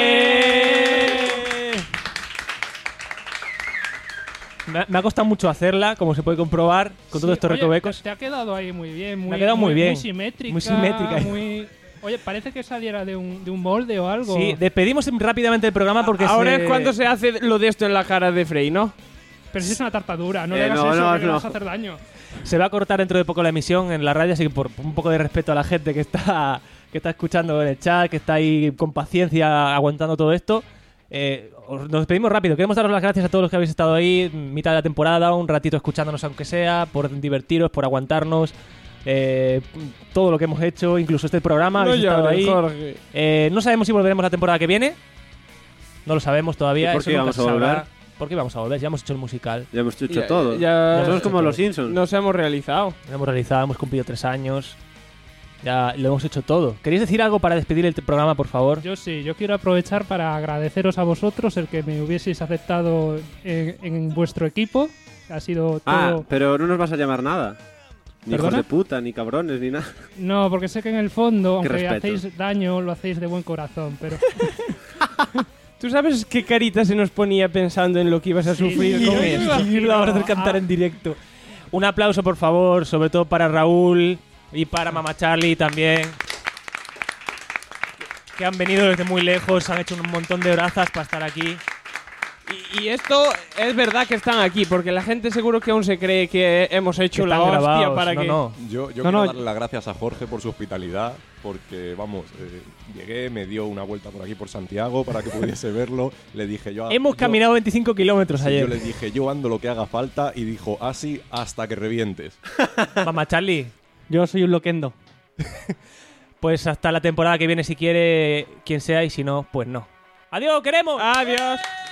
Me ha costado mucho hacerla, como se puede comprobar, con todos estos Oye, recovecos. Te ha quedado ahí muy bien. Muy, Me ha quedado muy bien. Muy simétrica. Muy simétrica. Oye, parece que saliera de un molde o algo. Sí, despedimos rápidamente el programa porque Ahora es cuando se hace lo de esto en la cara de Frey, ¿no? Pero si es una tartadura, no le hagas no, eso, no, que le no. vas a hacer daño. Se va a cortar dentro de poco la emisión en la radio, así que por un poco de respeto a la gente que está escuchando en el chat, que está ahí con paciencia aguantando todo esto, nos despedimos rápido. Queremos daros las gracias a todos los que habéis estado ahí mitad de la temporada, un ratito escuchándonos aunque sea, por divertiros, por aguantarnos, todo lo que hemos hecho, incluso este programa, No habéis estado llores, ahí. Jorge. No sabemos si volveremos la temporada que viene, no lo sabemos todavía. ¿Y por eso qué nunca vamos se a volver? sabrá. ¿Por qué vamos a volver? Ya hemos hecho el musical. Ya hemos hecho Ya- todo. ya- Somos como los Simpsons. Nos hemos realizado. Lo hemos realizado, hemos cumplido 3 años. Ya lo hemos hecho todo. ¿Queréis decir algo para despedir el programa, por favor? Yo sí, yo quiero aprovechar para agradeceros a vosotros el que me hubieseis aceptado en vuestro equipo. Ha sido todo... Pero no nos vas a llamar nada. Ni hijos ¿Perdona? de puta, ni cabrones, ni nada. No, porque sé que en el fondo, Qué aunque respeto. hacéis daño, lo hacéis de buen corazón, pero... ¿Tú sabes qué carita se nos ponía pensando en lo que ibas a sufrir con esto? Y lo vamos a hacer cantar en directo. Un aplauso, por favor, sobre todo para Raúl y para Mama Charlie también. Que han venido desde muy lejos, han hecho un montón de horazas para estar aquí. Y esto es verdad que están aquí, porque la gente seguro que aún se cree que hemos hecho Que la están hostia grabados. para No, que... no. Yo quiero darle las gracias a Jorge por su hospitalidad, porque, vamos, llegué, me dio una vuelta por aquí por Santiago para que pudiese verlo. Le dije yo... Hemos caminado 25 kilómetros Sí, ayer. yo le dije, yo ando lo que haga falta, y dijo, así hasta que revientes. Mama Charlie. Yo soy un loquendo. Pues hasta la temporada que viene si quiere quien sea y si no, pues no. ¡Adiós, queremos! ¡Adiós!